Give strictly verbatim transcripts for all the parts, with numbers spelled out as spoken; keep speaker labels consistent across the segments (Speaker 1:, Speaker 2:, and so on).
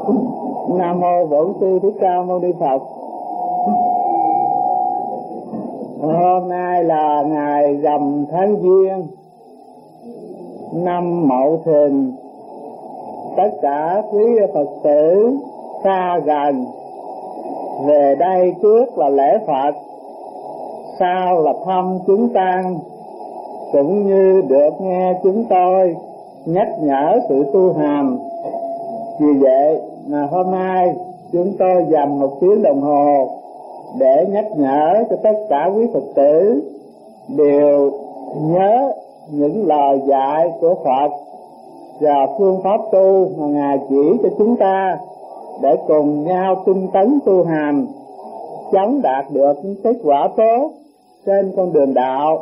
Speaker 1: Nam mô Bổn Sư Thích Ca Mâu Ni Phật. Hôm nay là ngày rằm tháng Giêng, năm Mậu Thìn. Tất cả quý Phật tử xa gần về đây, trước là lễ Phật, sau là thăm chúng tăng, cũng như được nghe chúng tôi nhắc nhở sự tu hành. Vì vậy mà hôm nay chúng tôi dành một tiếng đồng hồ để nhắc nhở cho tất cả quý Phật tử đều nhớ những lời dạy của Phật và phương pháp tu mà Ngài chỉ cho chúng ta, để cùng nhau tinh tấn tu hành, chóng đạt được những kết quả tốt trên con đường đạo.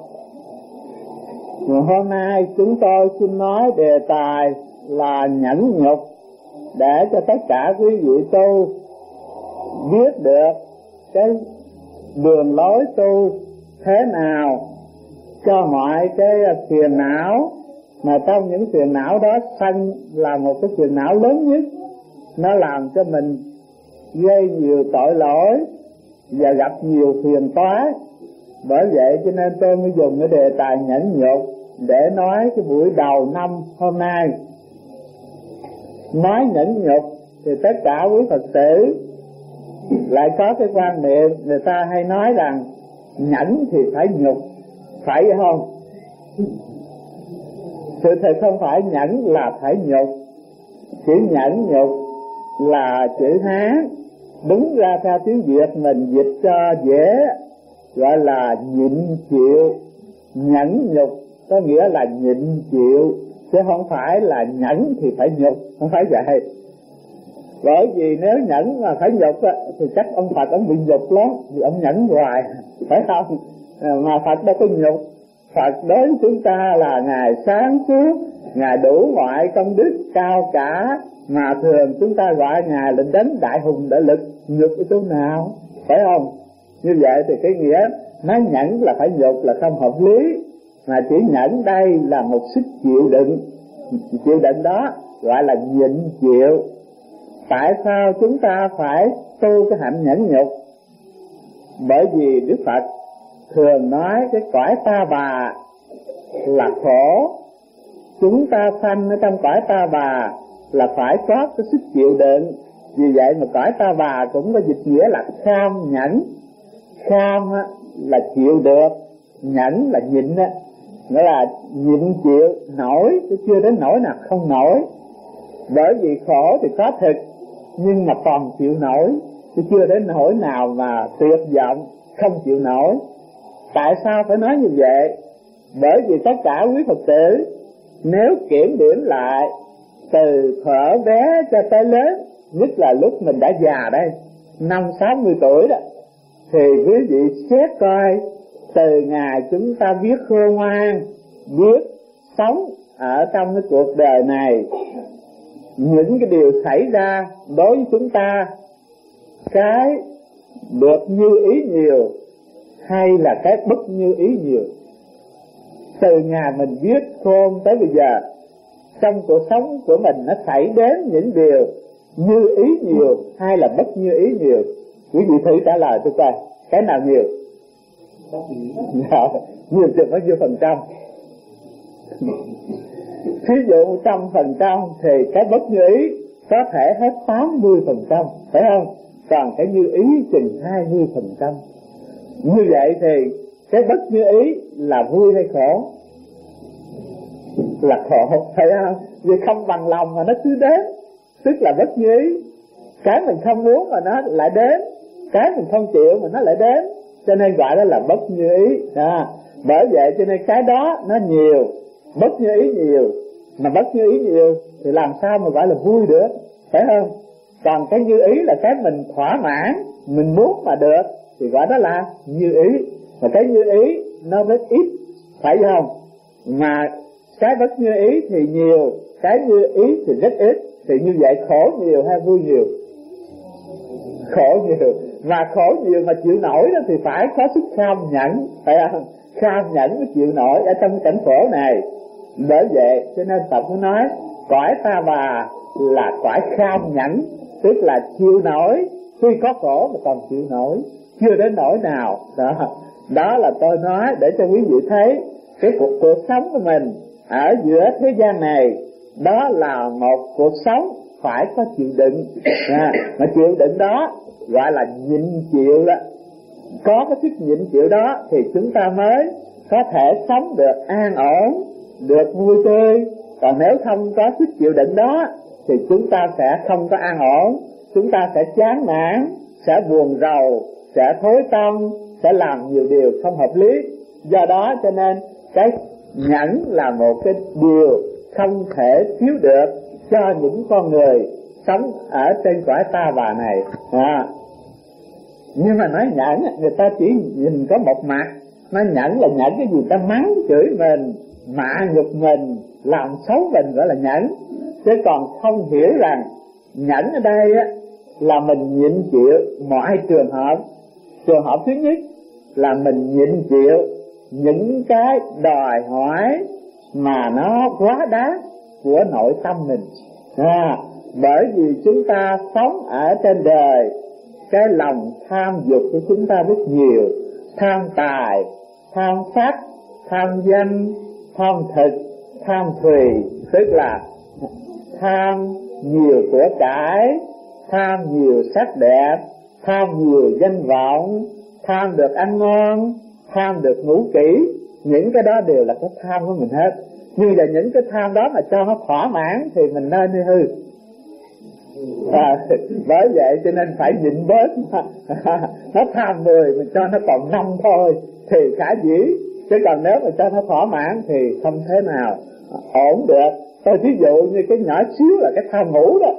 Speaker 1: Hôm nay chúng tôi xin nói đề tài là nhẫn nhục, để cho tất cả quý vị tu biết được cái đường lối tu thế nào cho mọi cái phiền não, mà trong những phiền não đó sân là một cái phiền não lớn nhất. Nó làm cho mình gây nhiều tội lỗi và gặp nhiều phiền toái. Bởi vậy cho nên tôi mới dùng cái đề tài nhẫn nhục để nói cái buổi đầu năm hôm nay. Nói nhẫn nhục thì tất cả quý Phật tử lại có cái quan niệm, người ta hay nói rằng nhẫn thì phải nhục, phải không? Sự thật không phải nhẫn là phải nhục. Chữ nhẫn nhục là chữ Hán, đúng ra theo tiếng Việt mình dịch cho dễ, gọi là nhịn chịu. Nhẫn nhục có nghĩa là nhịn chịu, chứ không phải là nhẫn thì phải nhục, không phải vậy. Bởi vì nếu nhẫn mà phải nhục á, thì chắc ông Phật ông bị nhục lắm, vì ông nhẫn hoài, phải không? Mà Phật đâu có nhục. Phật đối với chúng ta là Ngài sáng suốt, Ngài đủ mọi công đức cao cả, mà thường chúng ta gọi Ngài là đấng đại hùng đại lực. Nhục ở chỗ nào, phải không? Như vậy thì cái nghĩa nói nhẫn là phải nhục là không hợp lý, mà chỉ nhẫn đây là một sức chịu đựng. Chịu đựng đó gọi là nhịn chịu. Tại sao chúng ta phải tu cái hạnh nhẫn nhục? Bởi vì Đức Phật thường nói cái cõi ta bà là khổ. Chúng ta sanh ở trong cõi ta bà là phải có cái sức chịu đựng. Vì vậy mà cõi ta bà cũng có dịch nghĩa là kham nhẫn. Kham là chịu được, nhẫn là nhịn á, nghĩa là nhịn chịu nổi, chứ chưa đến nỗi nào không nổi. Bởi vì khổ thì có thực, nhưng mà còn chịu nổi, chứ chưa đến nỗi nào mà tuyệt vọng không chịu nổi. Tại sao phải nói như vậy? Bởi vì tất cả quý Phật tử nếu kiểm điểm lại từ thuở bé cho tới lớn, nhất là lúc mình đã già đây, năm sáu mươi tuổi đó, thì quý vị xét coi từ ngày chúng ta biết khôn ngoan, biết sống ở trong cái cuộc đời này, những cái điều xảy ra đối với chúng ta, cái được như ý nhiều hay là cái bất như ý nhiều. Từ ngày mình biết khôn tới bây giờ, trong cuộc sống của mình nó xảy đến những điều như ý nhiều hay là bất như ý nhiều. Quý vị thử trả lời tôi coi, cái nào nhiều? Nhiều chừng bao nhiêu phần trăm? Thí dụ một trăm phần trăm thì cái bất như ý có thể hết tám mươi phần trăm, phải không? Còn cái như ý chừng hai mươi phần trăm. Như vậy thì cái bất như ý là vui hay khổ? Là khổ, phải không? Vì không bằng lòng mà nó cứ đến, tức là bất như ý. Cái mình không muốn mà nó lại đến, cái mình không chịu mà nó lại đến, cho nên gọi đó là bất như ý. À, bởi vậy cho nên cái đó nó nhiều, bất như ý nhiều. Mà bất như ý nhiều thì làm sao mà gọi là vui được, phải không? Còn cái như ý là cái mình thỏa mãn, mình muốn mà được, thì gọi đó là như ý. Mà cái như ý nó rất ít, phải không? Mà cái bất như ý thì nhiều, cái như ý thì rất ít. Thì như vậy khổ nhiều hay vui nhiều? Khổ nhiều. Mà khổ nhiều mà chịu nổi đó thì phải có sức kham nhẫn, phải không? Kham nhẫn mới chịu nổi ở trong cảnh khổ này. Bởi vậy cho nên Phật mới nói cõi ta bà là cõi kham nhẫn. tức là chịu nổi, tuy có khổ mà còn chịu nổi, chưa đến nỗi nào. Đó, đó là tôi nói để cho quý vị thấy cái cuộc, cuộc sống của mình ở giữa thế gian này, đó là một cuộc sống phải có chịu đựng. À, mà chịu đựng đó gọi là nhịn chịu đó. Có cái sức nhịn chịu đó thì chúng ta mới có thể sống được an ổn, được vui tươi. Còn nếu không có sức chịu đựng đó thì chúng ta sẽ không có an ổn, chúng ta sẽ chán nản, sẽ buồn rầu, sẽ thối tâm, sẽ làm nhiều điều không hợp lý. Do đó cho nên cái nhẫn là một cái điều không thể thiếu được cho những con người sống ở trên cõi ta bà này. À, nhưng mà nói nhẫn, người ta chỉ nhìn có một mặt. Nói nhẫn là nhẫn cái gì? Ta mắng chửi mình, mạ nhục mình, làm xấu mình gọi là nhẫn. Chứ còn không hiểu rằng nhẫn ở đây á, là mình nhịn chịu mọi trường hợp. Trường hợp thứ nhất là mình nhịn chịu những cái đòi hỏi mà nó quá đáng của nội tâm mình. À, bởi vì chúng ta sống ở trên đời, cái lòng tham dục của chúng ta rất nhiều. Tham tài, tham sắc, tham danh, tham thực, tham thùy, tức là tham nhiều của cải, tham nhiều sắc đẹp, tham nhiều danh vọng, tham được ăn ngon, tham được ngủ kỹ. Những cái đó đều là cái tham của mình hết. Nhưng mà những cái tham đó mà cho nó thỏa mãn thì mình nên đi hư. À, bởi vậy cho nên phải nhịn bớt. Nó tham mười mình cho nó còn năm thôi thì khả dĩ. Chứ còn nếu mà cho nó thỏa mãn thì không thế nào ổn được. Tôi ví dụ như cái nhỏ xíu là cái tham ngủ đó.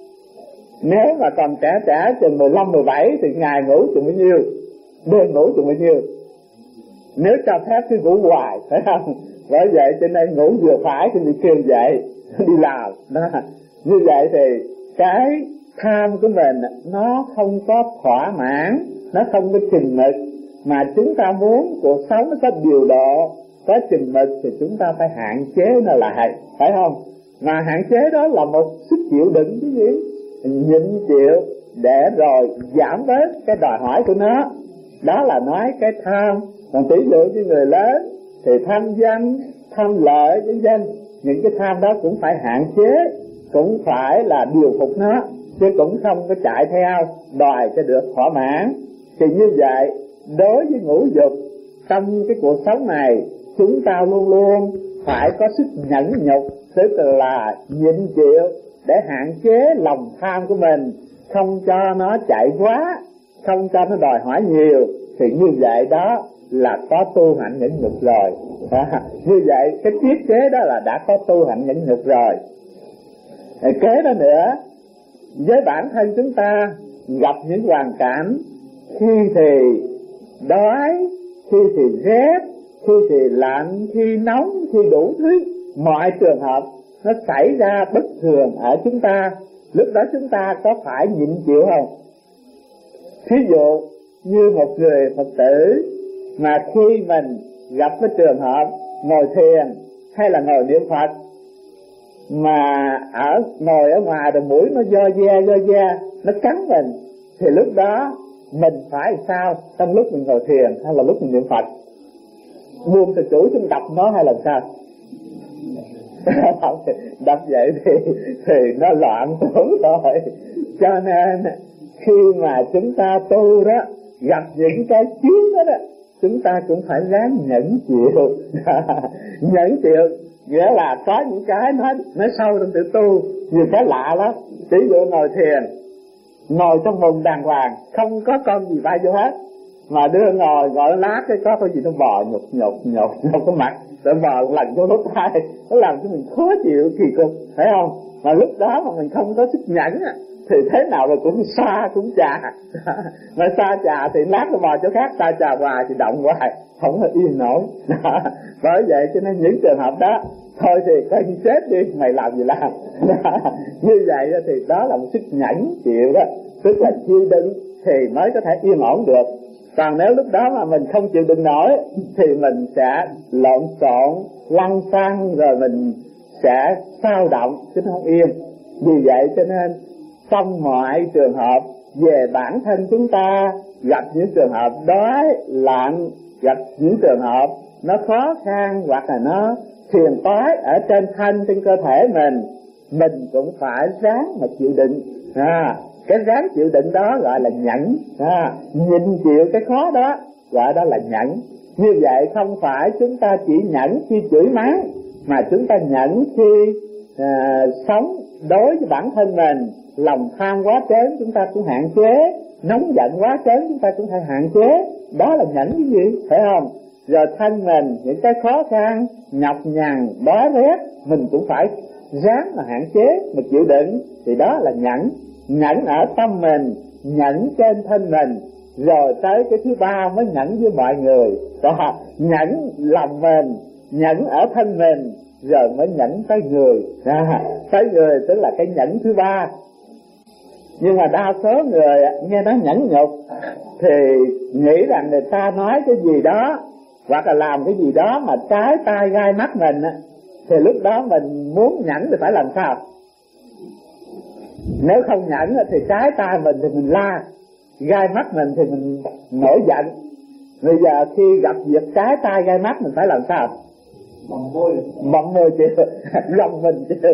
Speaker 1: Nếu mà còn trẻ trẻ chừng mười lăm, mười bảy thì ngày ngủ chừng bao nhiêu, đêm ngủ chừng bao nhiêu. Nếu cho phép cứ ngủ hoài, phải không? Bởi vậy cho nên ngủ vừa phải thì bị kêu dậy đi làm đó. Như vậy thì cái tham của mình nó không có thỏa mãn, nó không có chừng mực. Mà chúng ta muốn cuộc sống nó có điều độ, có chừng mực thì chúng ta phải hạn chế nó lại, phải không? Mà hạn chế đó là một sức chịu đựng chứ gì, nhịn chịu để rồi giảm bớt cái đòi hỏi của nó. Đó là nói cái tham. Còn tỷ dụ như người lớn thì tham danh, tham lợi, vân vân, những cái tham đó cũng phải hạn chế, cũng phải là điều phục nó, chứ cũng không có chạy theo đòi cho được thỏa mãn. Thì như vậy đối với ngũ dục trong cái cuộc sống này, chúng ta luôn luôn phải có sức nhẫn nhục, tức là nhịn chịu để hạn chế lòng tham của mình, không cho nó chạy quá, không cho nó đòi hỏi nhiều. Thì như vậy đó là có tu hạnh nhẫn nhục rồi. À, như vậy cái tiết chế đó là đã có tu hạnh nhẫn nhục rồi. À, kế đó nữa, với bản thân chúng ta gặp những hoàn cảnh, khi thì đói, khi thì rét, khi thì lạnh, khi nóng, khi đủ thứ, mọi trường hợp nó xảy ra bất thường ở chúng ta, lúc đó chúng ta có phải nhịn chịu không? Thí dụ như một người Phật tử mà khi mình gặp cái trường hợp ngồi thiền hay là ngồi niệm Phật mà ở ngồi ở ngoài rồi mũi nó do da do da nó cắn mình, thì lúc đó mình phải sao trong lúc mình ngồi thiền hay là lúc mình niệm Phật? Buông từ chủ chúng đập nó hay làm sao? Đập vậy thì thì nó loạn tưởng rồi. Cho nên khi mà chúng ta tu đó, gặp những cái chướng đó, đó chúng ta cũng phải ráng nhẫn chịu. Nhẫn chịu nghĩa là có những cái nó nó sâu trong tự tu, nhiều cái lạ lắm. Ví dụ ngồi thiền, ngồi trong vùng đàng hoàng, không có con gì bay vô hết, mà đưa ngồi gọi lát cái có cái gì nó bò nhục nhục nhục nhục cái mặt, rồi bò lần vô lỗ tai, nó làm cho mình khó chịu kỳ cục, phải không? Mà lúc đó mà mình không có sức nhẫn thì thế nào rồi cũng xa cũng chà. Mà xa chà thì lát nó bò chỗ khác, xa chà hoài thì động hoài, không có yên nổi. Bởi vậy cho nên những trường hợp đó thôi thì coi như chết đi, mày làm gì làm. Như vậy thì đó là một sức nhẫn chịu đó, tức là chịu đựng thì mới có thể yên ổn được. Còn nếu lúc đó mà mình không chịu đựng nổi thì mình sẽ lộn xộn, lăn xăng, rồi mình sẽ xao động chứ không yên. Vì vậy cho nên trong mọi trường hợp về bản thân chúng ta gặp những trường hợp đói lạnh, gặp những trường hợp nó khó khăn hoặc là nó phiền toái ở trên thân trên cơ thể mình, mình cũng phải ráng mà chịu đựng. À, cái ráng chịu đựng đó gọi là nhẫn. À, nhịn chịu cái khó đó gọi đó là nhẫn. Như vậy không phải chúng ta chỉ nhẫn khi chửi mắng, mà chúng ta nhẫn khi à, sống đối với bản thân mình. Lòng tham quá trớn chúng ta cũng hạn chế, nóng giận quá trớn chúng ta cũng phải hạn chế. Đó là nhẫn cái gì, phải không? Rồi thân mình những cái khó khăn nhọc nhằn đói rét mình cũng phải ráng mà hạn chế, mà chịu đựng, thì đó là nhẫn. Nhẫn ở tâm mình, nhẫn trên thân mình, rồi tới cái thứ ba mới nhẫn với mọi người. Đó, nhẫn lòng mình, nhẫn ở thân mình, rồi mới nhẫn tới người. Đó, tới người tức là cái nhẫn thứ ba. Nhưng mà đa số người nghe nói nhẫn nhục thì nghĩ rằng người ta nói cái gì đó hoặc là làm cái gì đó mà trái tai gai mắt mình á, thì lúc đó mình muốn nhẫn thì phải làm sao? Nếu không nhẫn thì trái tai mình thì mình la, gai mắt mình thì mình nổi giận. Bây giờ khi gặp việc trái tai gai mắt mình phải làm sao?
Speaker 2: Bậm môi,
Speaker 1: bậm môi chịu, gồng mình chịu,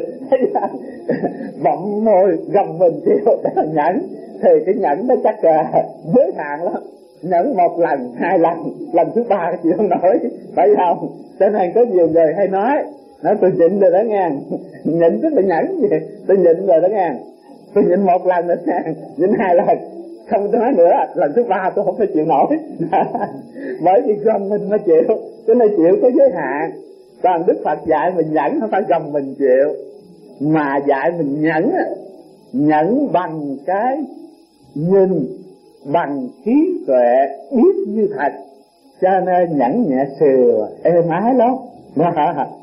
Speaker 1: bậm môi gồng mình chịu, đó là nhẫn. Thì cái nhẫn nó chắc là giới hạn lắm. Nhẫn một lần, hai lần, lần thứ ba chịu không nổi, phải không? Cho nên có nhiều người hay nói, nói tôi nhịn rồi đó nghe, nhịn tức là nhẫn gì, tôi nhịn rồi đó nghe, tôi nhịn một lần nữa nghe, nhịn hai lần, không tôi nói nữa, lần thứ ba tôi không thể chịu nổi. Bởi vì gồng mình mới chịu, cho nên chịu có giới hạn. Còn Đức Phật dạy mình nhẫn không phải gồng mình chịu, mà dạy mình nhẫn, nhẫn bằng cái nhìn, bằng trí tuệ biết như thật, cho nên nhẫn nhẹ sườn êm ái lắm. Đó,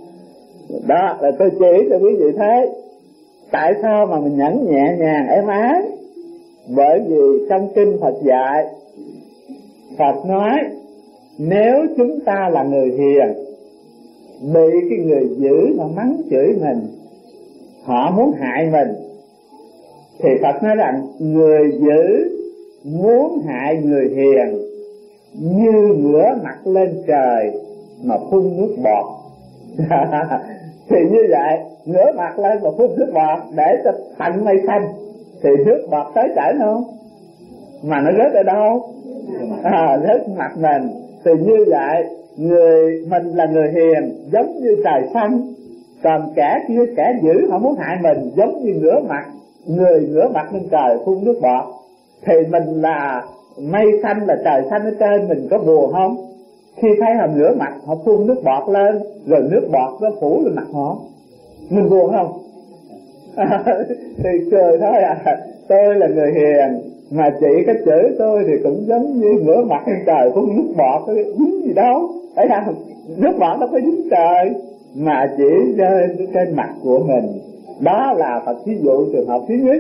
Speaker 1: đó là tôi chỉ cho quý vị thấy tại sao mà mình nhẫn nhẹ nhàng êm ái. Bởi vì trong kinh Phật dạy, Phật nói nếu chúng ta là người hiền, bị cái người dữ mà mắng chửi mình, họ muốn hại mình, thì Phật nói rằng người dữ muốn hại người hiền như ngửa mặt lên trời mà phun nước bọt. Thì như vậy, ngửa mặt lên mà phun nước bọt để cho tận mây xanh, thì nước bọt tới chảy không? Mà nó rớt ở đâu? À, rớt mặt mình. Thì như vậy, người mình là người hiền giống như trời xanh, còn kẻ kia kẻ dữ họ muốn hại mình giống như ngửa mặt, người ngửa mặt lên trời phun nước bọt. Thì mình là mây xanh, là trời xanh ở trên, mình có buồn không? Khi thấy họ ngửa mặt, họ phun nước bọt lên, rồi nước bọt nó phủ lên mặt họ, mình buồn không? À, thì cười thôi à. Tôi là người hiền, mà chị cái chữ tôi thì cũng giống như ngửa mặt lên trời phun nước bọt, có dính gì đâu, thấy không? Nước bọt nó có dính trời, mà chỉ rơi trên mặt của mình. Đó là Phật thí dụ trường hợp thứ nhất.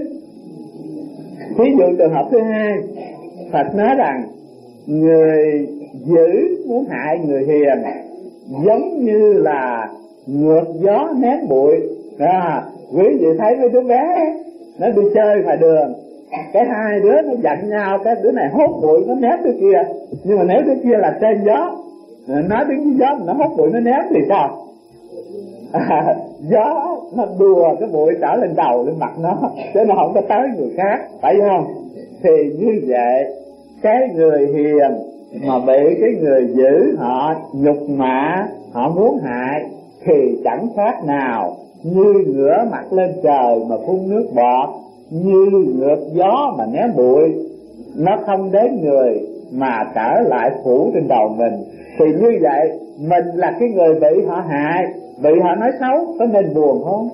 Speaker 1: Thí dụ trường hợp thứ hai, Phật nói rằng người dữ muốn hại người hiền giống như là ngược gió ném bụi. À, quý vị thấy mấy đứa bé nó đi chơi ngoài đường, cái hai đứa nó giận nhau, cái đứa này hốt bụi nó ném đứa kia, nhưng mà nếu đứa kia là trên gió, nó đứng dưới gió nó hốt bụi nó ném thì sao? À, gió nó đùa cái bụi trở lên đầu lên mặt nó, chứ nó không có tới người khác, phải không? Thì như vậy, cái người hiền mà bị cái người dữ họ nhục mạ, họ muốn hại, thì chẳng khác nào như ngửa mặt lên trời mà phun nước bọt, như ngược gió mà ném bụi, nó không đến người mà trở lại phủ trên đầu mình. Thì như vậy, mình là cái người bị họ hại, bị họ nói xấu, có nên buồn không?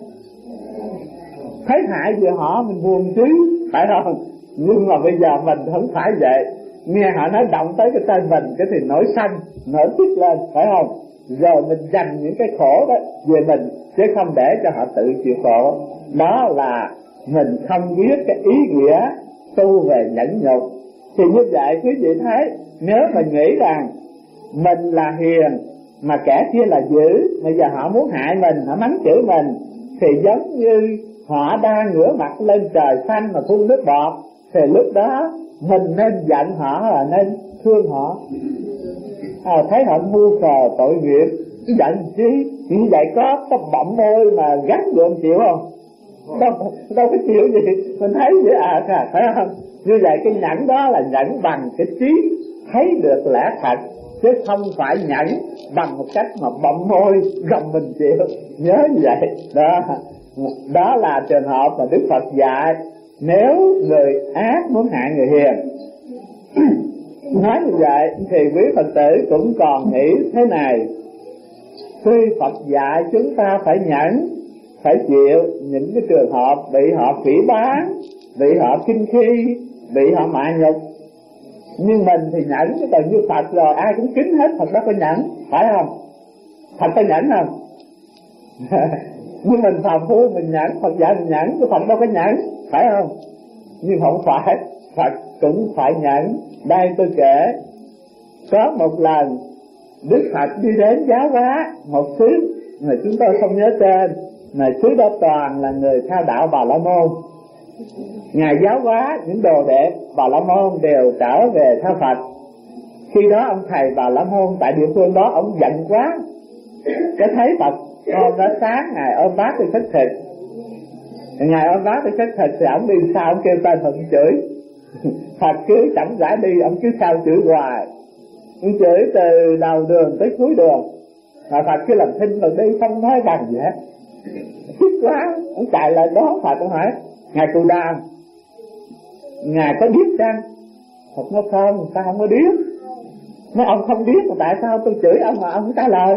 Speaker 1: Thấy hại về họ mình buồn chứ, phải không? Nhưng mà bây giờ mình không phải vậy, nghe họ nói động tới cái tên mình, cái thì nổi xanh, nổi tức lên, phải không? Rồi mình dành những cái khổ đó về mình, chứ không để cho họ tự chịu khổ. Đó là mình không biết cái ý nghĩa tu về nhẫn nhục. Thì như vậy quý vị thấy, nếu mình nghĩ rằng mình là hiền mà kẻ kia là dữ, bây giờ họ muốn hại mình, họ mắng chửi mình, thì giống như họ đang ngửa mặt lên trời xanh mà phun nước bọt, thì lúc đó mình nên giận họ là nên thương họ. À, thấy họ ngu khờ tội nghiệp, giận chi? Như vậy có có bậm môi mà gắn gượng chịu không? Đâu, đâu có chịu gì. Mình thấy vậy à, à phải không? Như vậy cái nhẫn đó là nhẫn bằng cái trí thấy được lẽ thật, chứ không phải nhẫn bằng một cách mà bậm môi gồng mình chịu. Nhớ như vậy đó. Đó là trường hợp mà Đức Phật dạy nếu người ác muốn hại người hiền. Nói như vậy thì quý Phật tử cũng còn nghĩ thế này: tuy Phật dạy chúng ta phải nhẫn, phải chịu những cái trường hợp bị họ phỉ báng, bị họ khinh khi, bị họ mạ nhục, nhưng mình thì nhẫn chứ còn như Phật rồi ai cũng kính hết, Phật đó có nhẫn, phải không? Phật có nhẫn không? Nhưng mình phàm phu mình nhẫn, Phật dạy mình nhẫn, chứ Phật đâu có nhẫn, phải không? Nhưng không phải, Phật cũng phải nhẫn. Đây tôi kể, có một lần Đức Phật đi đến giáo hóa một xứ mà chúng tôi không nhớ tên, mà xứ đó toàn là người theo đạo Bà La Môn. Ngài giáo hóa những đồ đệ Bà La Môn đều trở về theo Phật. Khi đó ông thầy Bà La Môn tại địa phương đó ông giận quá, cái thấy Phật hôm đó sáng Ngài ôm bát đi khất thịt. Ngài ôm bát đi khất thịt thì ông đi sao ông kêu tên Phật chửi. Phật cứ chẳng giải đi, ông cứ sao chửi hoài, ông chửi từ đầu đường tới cuối đường, mà Phật cứ làm thinh rồi đi, không nói bằng gì hết. Thích quá, ông chạy lại đó Phật ông hỏi: Ngài Cù Đàm, Ngài có biết chăng? Phật nói không, sao không có biết? Nói ông không biết mà tại sao tôi chửi ông mà ông không trả lời?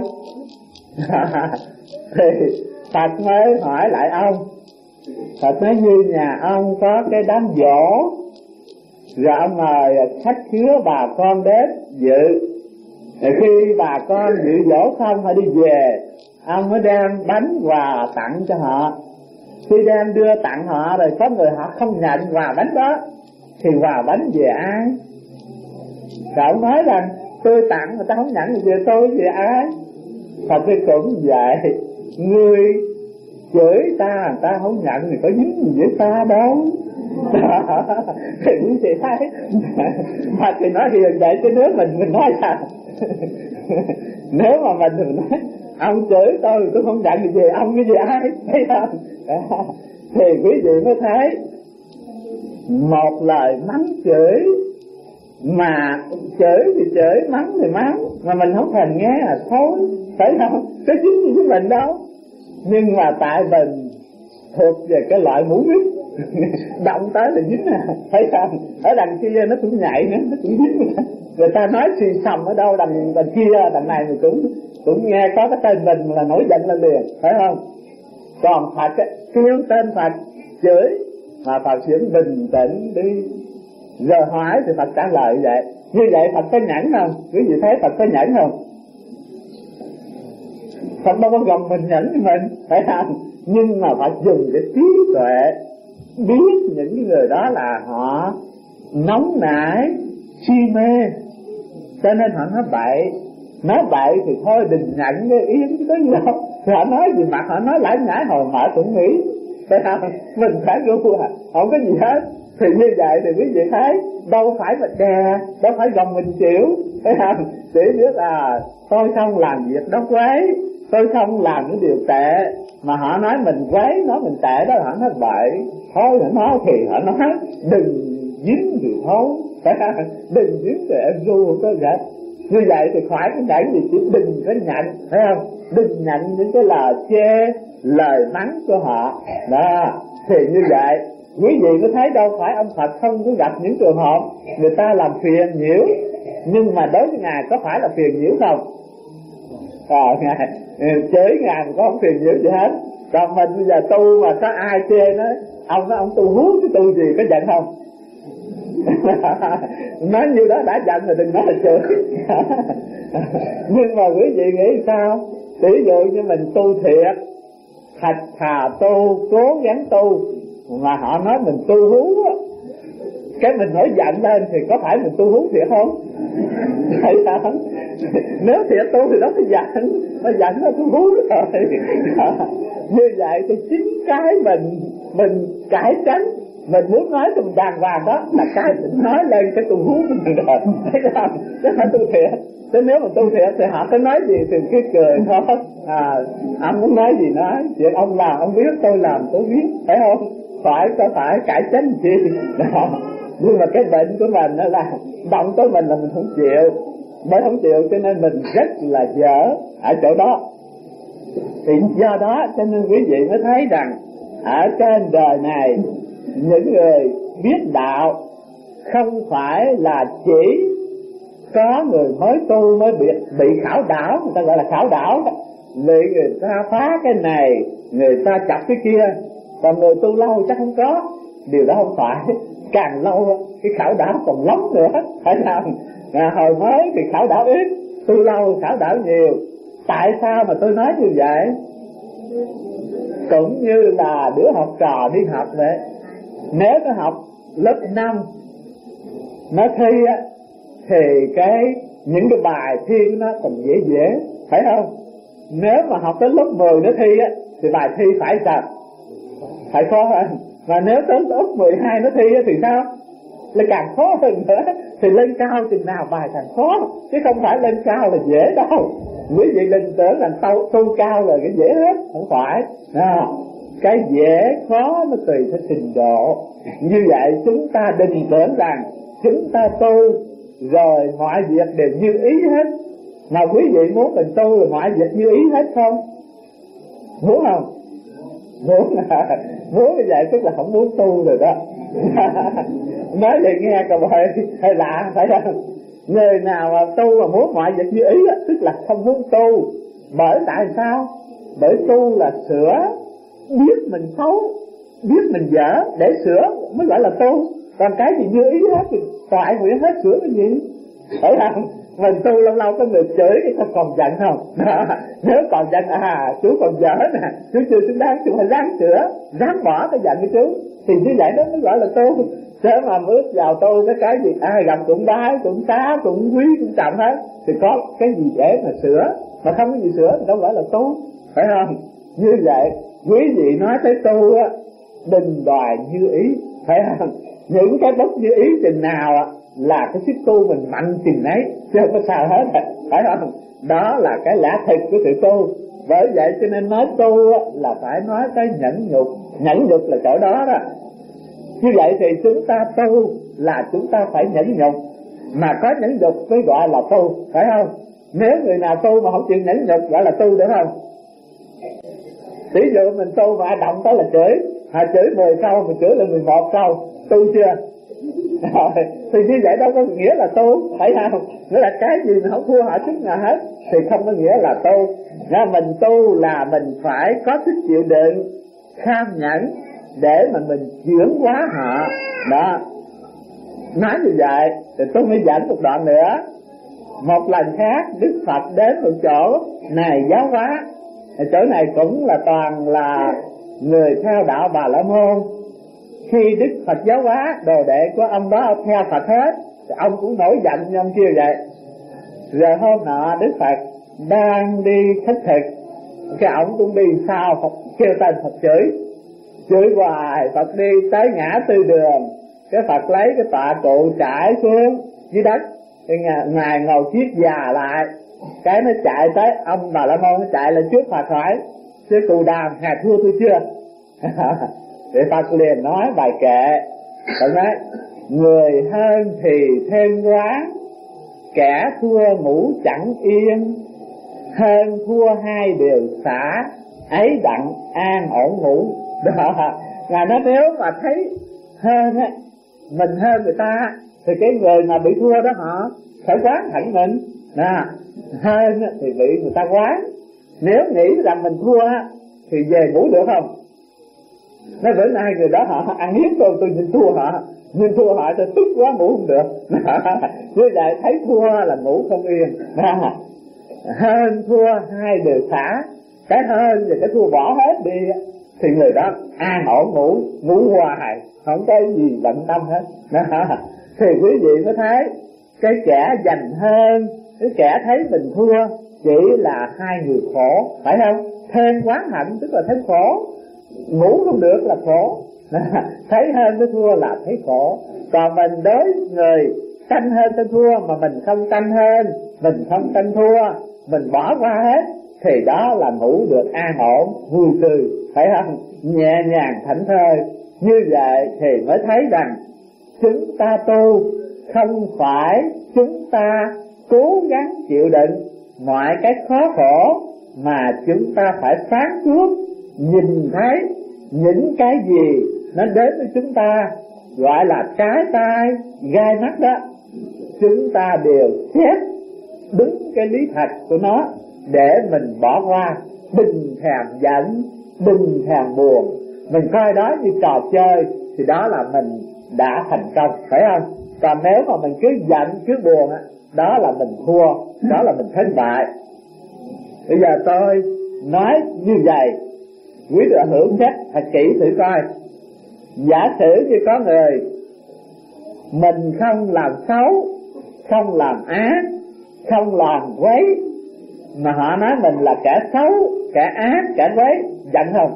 Speaker 1: Thì Phật mới hỏi lại ông. Phật nói như nhà ông có cái đám giỗ, rồi ông mời khách khứa bà con đến dự. Rồi khi bà con dự dỗ xong họ đi về, ông mới đem bánh quà tặng cho họ. Khi đem đưa tặng họ rồi có người họ không nhận quà bánh đó, thì quà bánh về ai? Rồi ông nói rằng tôi tặng mà ta không nhận thì về tôi về ai? Phật thì cũng vậy, người chửi ta người ta không nhận thì có dính gì với ta đâu. Thì như chị thấy Phật thì nói hiền vậy, chứ nếu mình mình nói sao? Nếu mà mình mình nói ông chửi tôi tôi không nhận thì về ông cái gì ai, thấy không? Thì quý vị mới thấy một lời mắng chửi, mà chửi thì chửi, mắng thì mắng, mà mình không thèm nghe là thôi, phải không? Có dính gì với mình đâu. Nhưng mà tại mình thuộc về cái loại mũi huyết, động tới là dính à, phải không? Ở đằng kia nó cũng nhạy nữa, nó cũng dính. Người ta nói xì xầm ở đâu đằng, đằng kia, đằng này thì cũng cũng nghe có cái tên mình là nổi giận lên liền, phải không? Còn Phật kêu tên Phật chửi mà Phật vẫn bình tĩnh đi, giờ hỏi thì Phật trả lời vậy. Như vậy Phật có nhẫn không? Quý vị thấy Phật có nhẫn không? Phật đâu có gồng mình nhẫn với mình, phải không? Nhưng mà Phật dùng cái trí tuệ biết những người đó là họ nóng nảy, si mê, cho nên họ nói bậy. Nói bậy thì thôi đừng nhận cái yên chứ có gì đâu. Họ nói gì mặt họ nói lãi nhãi hồi mở cũng nghĩ, phải không? Mình phải gu à, không có gì hết. Thì như vậy thì quý vị thấy đâu phải mà đè, đâu phải gồng mình chịu, phải không? Chỉ biết là tôi không làm việc đó quấy, tôi không làm cái điều tệ, mà họ nói mình quấy, nói mình tệ đó, họ nói bậy. Thôi họ nói thì họ nói đừng dính thì thôi, phải không? Đừng dính thì em gu không có gạch. Như vậy thì khỏi cái nhẫn thì chỉ đừng có nhận, phải không? Đừng nhận những cái lời chê, lời mắng của họ đó. Thì như vậy quý vị có thấy đâu phải ông Phật không có gặp những trường hợp người ta làm phiền nhiễu, nhưng mà đối với Ngài có phải là phiền nhiễu không? À, Ngài chới Ngài mà có không phiền nhiễu gì hết. Còn mình bây giờ tu mà có ai chê nó, ông nói ông tu hú chứ tu gì, có giận không? Nói như đó đã giận rồi đừng nói là chửi. Nhưng mà quý vị nghĩ sao? Ví dụ như mình tu thiệt, thật thà tu, cố gắng tu, mà họ nói mình tu hú á, cái mình nổi giận lên thì có phải mình tu hú thiệt không? Thấy không? Nếu thiệt tu thì nó phải giận, nó giận nó tu hú rồi. Như vậy thì chính cái mình mình cải tránh, mình muốn nói cho mình đàng hoàng đó là cái mình nói lên cái tu hú của mình rồi, thấy không? Chứ phải tu thiện. Chứ nếu mà tu thiện thì họ có nói gì thì cứ cười thôi. À, ông muốn nói gì nói, chuyện ông làm ông biết, tôi làm tôi biết, phải không? Phải có phải cải tránh chi đó. Nhưng mà cái bệnh của mình đó là động tới mình là mình không chịu, mới không chịu cho nên mình rất là dở ở chỗ đó. Thì do đó cho nên quý vị mới thấy rằng ở trên đời này những người biết đạo không phải là chỉ có người mới tu mới bị, bị khảo đảo, người ta gọi là khảo đảo, vì người ta phá cái này, người ta chặt cái kia, còn người tu lâu chắc không có. Điều đó không phải, càng lâu cái khảo đảo còn lắm nữa, phải không? À, hồi mới thì khảo đảo ít, tu lâu khảo đảo nhiều. Tại sao mà tôi nói như vậy? Cũng như là đứa học trò đi học vậy. Nếu nó học lớp năm nó thi á, thì cái những cái bài thi của nó còn dễ dễ, phải không? Nếu mà học tới lớp mười nó thi á, thì bài thi phải sao? Phải khó hơn. Và nếu tới lớp mười hai nó thi á, thì sao? Lại càng khó hơn nữa. Thì lên cao chừng nào bài càng khó, chứ không phải lên cao là dễ đâu. Quý vị đừng tưởng là tu, tu cao là cái dễ hết, không phải. À, cái dễ khó nó tùy theo trình độ. Như vậy chúng ta đừng tưởng rằng chúng ta tu rồi mọi việc đều như ý hết. Mà quý vị muốn mình tu rồi mọi việc như ý hết không? Muốn không? Muốn là muốn như vậy tức là không muốn tu rồi đó. Nói vậy nghe còn hơi, hơi lạ, phải không? Người nào mà tu mà muốn mọi việc như ý đó, tức là không muốn tu. Bởi tại sao? Bởi tu là sửa, biết mình xấu, biết mình dở để sửa mới gọi là tu. Còn cái gì như ý hết thì toại nguyện hết, sửa cái gì, phải không? Mình tu lâu lâu có người chửi cái không còn giận không? Nếu còn giận, à chú còn dở nè, chú chưa xứng đáng, chú phải ráng sửa, ráng bỏ cái giận của chú, thì như vậy đó mới gọi là tu. Chứ mà bước vào tu cái cái gì ai gặp cũng bái, cũng xá, cũng quý, cũng trọng hết, thì có cái gì để mà sửa, mà không có gì sửa thì đâu gọi là tu, phải không? Như vậy quý vị nói tới tu á, đừng đòi như ý, phải không? Những cái bất như ý chừng nào á là cái sức tu mình mạnh chừng ấy, chứ không có sao hết, phải không? Đó là cái lẽ thực của sự tu. Bởi vậy cho nên nói tu á, là phải nói cái nhẫn nhục. Nhẫn nhục là chỗ đó đó. Như vậy thì chúng ta tu là chúng ta phải nhẫn nhục, mà có nhẫn nhục mới gọi là tu, phải không? Nếu người nào tu mà không chịu nhẫn nhục gọi là tu được không? Ví dụ mình tu mà động tới là chửi, à, chửi mười câu mình chửi là mười một câu, tu chưa? Rồi, thì như vậy đâu có nghĩa là tu, phải không? Nghĩa là cái gì mình không thua họ chút nào hết thì không có nghĩa là tu. Nên mình tu là mình phải có sức chịu đựng, kham nhẫn để mà mình chuyển hóa họ. Đó, nói như vậy thì tôi mới dẫn một đoạn nữa. Một lần khác Đức Phật đến một chỗ này giáo hóa. Chỗ này cũng là toàn là người theo đạo Bà La Môn. Khi Đức Phật giáo hóa, đồ đệ của ông đó ông theo Phật hết, thì ông cũng nổi giận như ông kia vậy. Rồi hôm nọ Đức Phật đang đi khất thực, cái ông cũng đi sau Phật, kêu tên Phật chửi, chửi hoài. Phật đi tới ngã tư đường, cái Phật lấy cái tọa cụ trải xuống dưới đất, cái ngài ngồi chiếc già lại, cái nó chạy tới ông Bà La Môn, nó chạy lên trước Phật hỏi: Sư Cù Đàm, ngài thua tôi chưa? Để Phật liền nói bài kệ. Phật nói: người hơn thì thêm quá, kẻ thua ngủ chẳng yên, hơn thua hai đều xả, ấy đặng an ổn ngủ. Đó, ngài nói nếu mà thấy hơn á, mình hơn người ta, thì cái người mà bị thua đó họ phải quán hẳn mình. Đó, hơn thì bị người ta quán. Nếu nghĩ rằng mình thua thì về ngủ được không? Nói bữa nay người đó họ ăn hiếp tôi, tôi nhìn thua họ, nhìn thua họ tôi tức quá ngủ không được. Như vậy thấy thua là ngủ không yên. Hơn thua hai đều xả, cái hơn và cái thua bỏ hết đi thì người đó an ổn ngủ, ngủ hoài, không có gì bận tâm hết. Thì quý vị mới thấy cái kẻ giành hơn, cái kẻ thấy mình thua chỉ là hai người khổ, phải không? Thêm quán hạnh tức là thêm khổ. ngủ không được là khổ. Thấy hơn mới thua là thấy khổ. Còn mình đối người tranh hơn tranh thua mà mình không tranh hơn, mình không tranh thua, mình bỏ qua hết, thì đó là ngủ được an ổn, vui tươi, phải không? Nhẹ nhàng thảnh thơi. Như vậy thì mới thấy rằng chúng ta tu không phải chúng ta cố gắng chịu đựng mọi cái khó khổ, mà chúng ta phải sáng suốt nhìn thấy những cái gì nó đến với chúng ta, gọi là trái tai gai mắt đó, chúng ta đều xét đúng cái lý thật của nó để mình bỏ qua. Đừng thèm giận, đừng thèm buồn, mình coi đó như trò chơi thì đó là mình đã thành công, phải không? Còn nếu mà mình cứ giận cứ buồn, đó là mình thua, đó là mình thất bại. Bây giờ tôi nói như vậy, quý vị hưởng xét thật kỹ thử coi. Giả sử như có người mình không làm xấu, không làm ác, không làm quấy, mà họ nói mình là kẻ xấu, kẻ ác, kẻ quấy, giận không?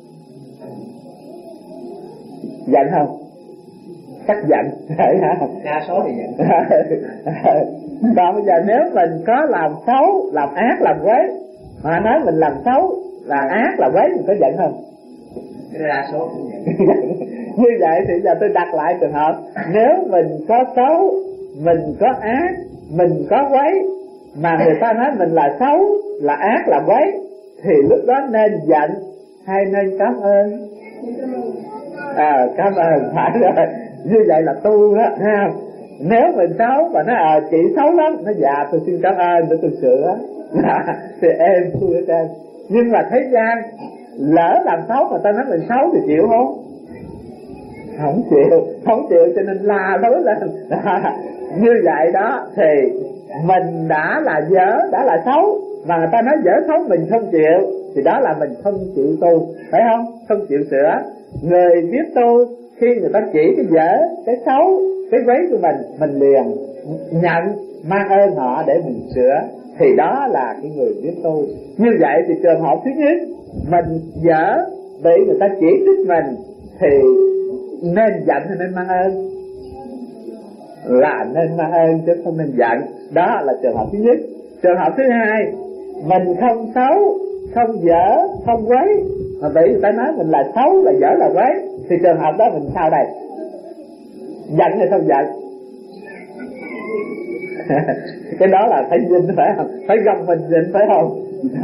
Speaker 1: Giận không? Chắc giận.
Speaker 2: Đa số thì giận.
Speaker 1: Còn bây giờ nếu mình có làm xấu, làm ác, làm quấy, mà nói mình làm xấu, là ác, là quấy, mình có giận không?
Speaker 2: Đa số cũng giận.
Speaker 1: Như vậy thì giờ tôi đặt lại trường hợp, nếu mình có xấu, mình có ác, mình có quấy, mà người ta nói mình là xấu, là ác, là quấy, thì lúc đó nên giận hay nên cảm ơn? À, cảm ơn, phải rồi. Như vậy là tu đó ha. Nếu mình xấu và nó à, chị xấu lắm, nó dạ tôi xin cảm ơn để tôi sửa thì em tôi ở trên. Nhưng mà thế gian lỡ làm xấu mà ta nói mình xấu thì chịu không? Không chịu, không chịu, cho nên la đối lên. Như vậy đó thì mình đã là dở, đã là xấu, mà người ta nói dở xấu mình không chịu, thì đó là mình không chịu tu, phải không? Không chịu sửa. Người biết tu, khi người ta chỉ cái dở, cái xấu, cái quấy của mình, mình liền nhận, mang ơn họ để mình sửa, thì đó là cái người biết tu. Như vậy thì trường hợp thứ nhất, mình dở bị người ta chỉ trích mình, thì nên giận hay nên mang ơn? Là nên mang ơn chứ không nên giận. Đó là trường hợp thứ nhất. Trường hợp thứ hai, mình không xấu, không dở, không quấy, mà bị người ta nói mình là xấu, là dở, là quấy, thì trường hợp đó mình sao đây? Giận hay không giận? Cái đó là phải nhìn, phải không? Phải gồng mình nhìn, phải không?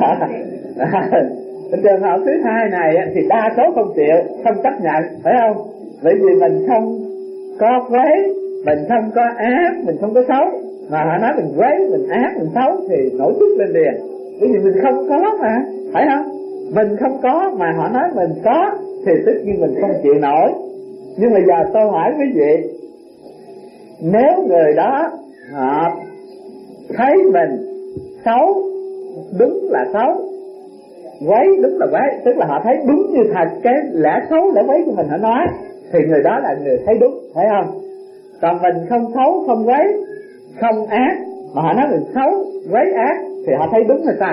Speaker 1: Trường hợp thứ hai này thì đa số không chịu, không chấp nhận, phải không? Bởi vì mình không có quấy, mình không có ác, mình không có xấu, mà họ nói mình quấy, mình ác, mình xấu thì nổi tức lên liền. Bởi vì mình không có mà, phải không? Mình không có mà họ nói mình có thì tất nhiên mình không chịu nổi. Nhưng mà giờ tôi hỏi quý vị, nếu người đó họ thấy mình xấu, đúng là xấu, quấy đúng là quấy, tức là họ thấy đúng như thật cái lẽ xấu lẽ quấy của mình họ nói, thì người đó là người thấy đúng, phải không? Còn mình không xấu, không quấy, không ác, mà họ nói mình xấu, quấy, ác, thì họ thấy đúng hay sai?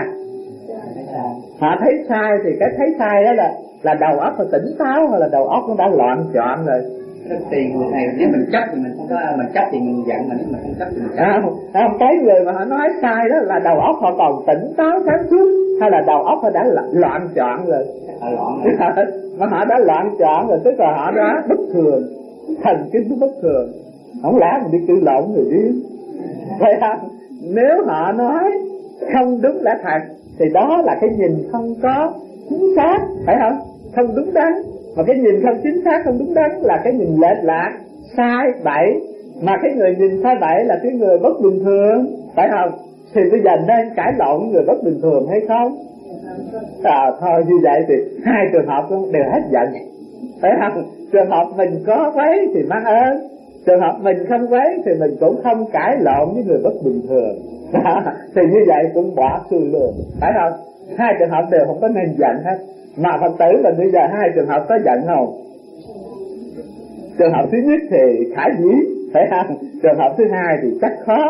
Speaker 1: Họ thấy sai. Thì cái thấy sai đó là là đầu óc họ tỉnh táo, hay là đầu óc nó đã loạn trọn rồi?
Speaker 2: Tùy người này, nếu mình chấp thì mình không có, mình chấp thì mình giận, mà nếu mình không chấp thì mình chấp.
Speaker 1: À, không, không, cái người mà họ nói sai đó là đầu óc họ còn tỉnh táo sáng suốt, hay là đầu óc họ đã loạn trọn rồi?
Speaker 2: Họ loạn
Speaker 1: rồi. Mà họ đã loạn trọn rồi, tức là họ đã bất thường, thần kinh nó bất thường, không lẽ mình đi cự lộn người điên, phải không? Nếu họ nói không đúng lẽ thật thì đó là cái nhìn không có chính xác, phải không? Không đúng đắn. Mà cái nhìn không chính xác, không đúng đắn là cái nhìn lệch lạc, sai bậy. Mà cái người nhìn sai bậy là cái người bất bình thường, phải không? Thì bây giờ nên cãi lộn người bất bình thường hay không? À, thôi như vậy thì hai trường hợp đều hết giận, phải không? Trường hợp mình có quấy thì mang ơn, trường hợp mình không quấy thì mình cũng không cãi lộn với người bất bình thường. Thì như vậy cũng bỏ xuôi luôn, phải không? Hai trường hợp đều không có nên giận hết. Mà Phật tử là bây giờ hai trường hợp có giận không? Trường hợp thứ nhất thì khả dĩ, phải không? Trường hợp thứ hai thì chắc khó.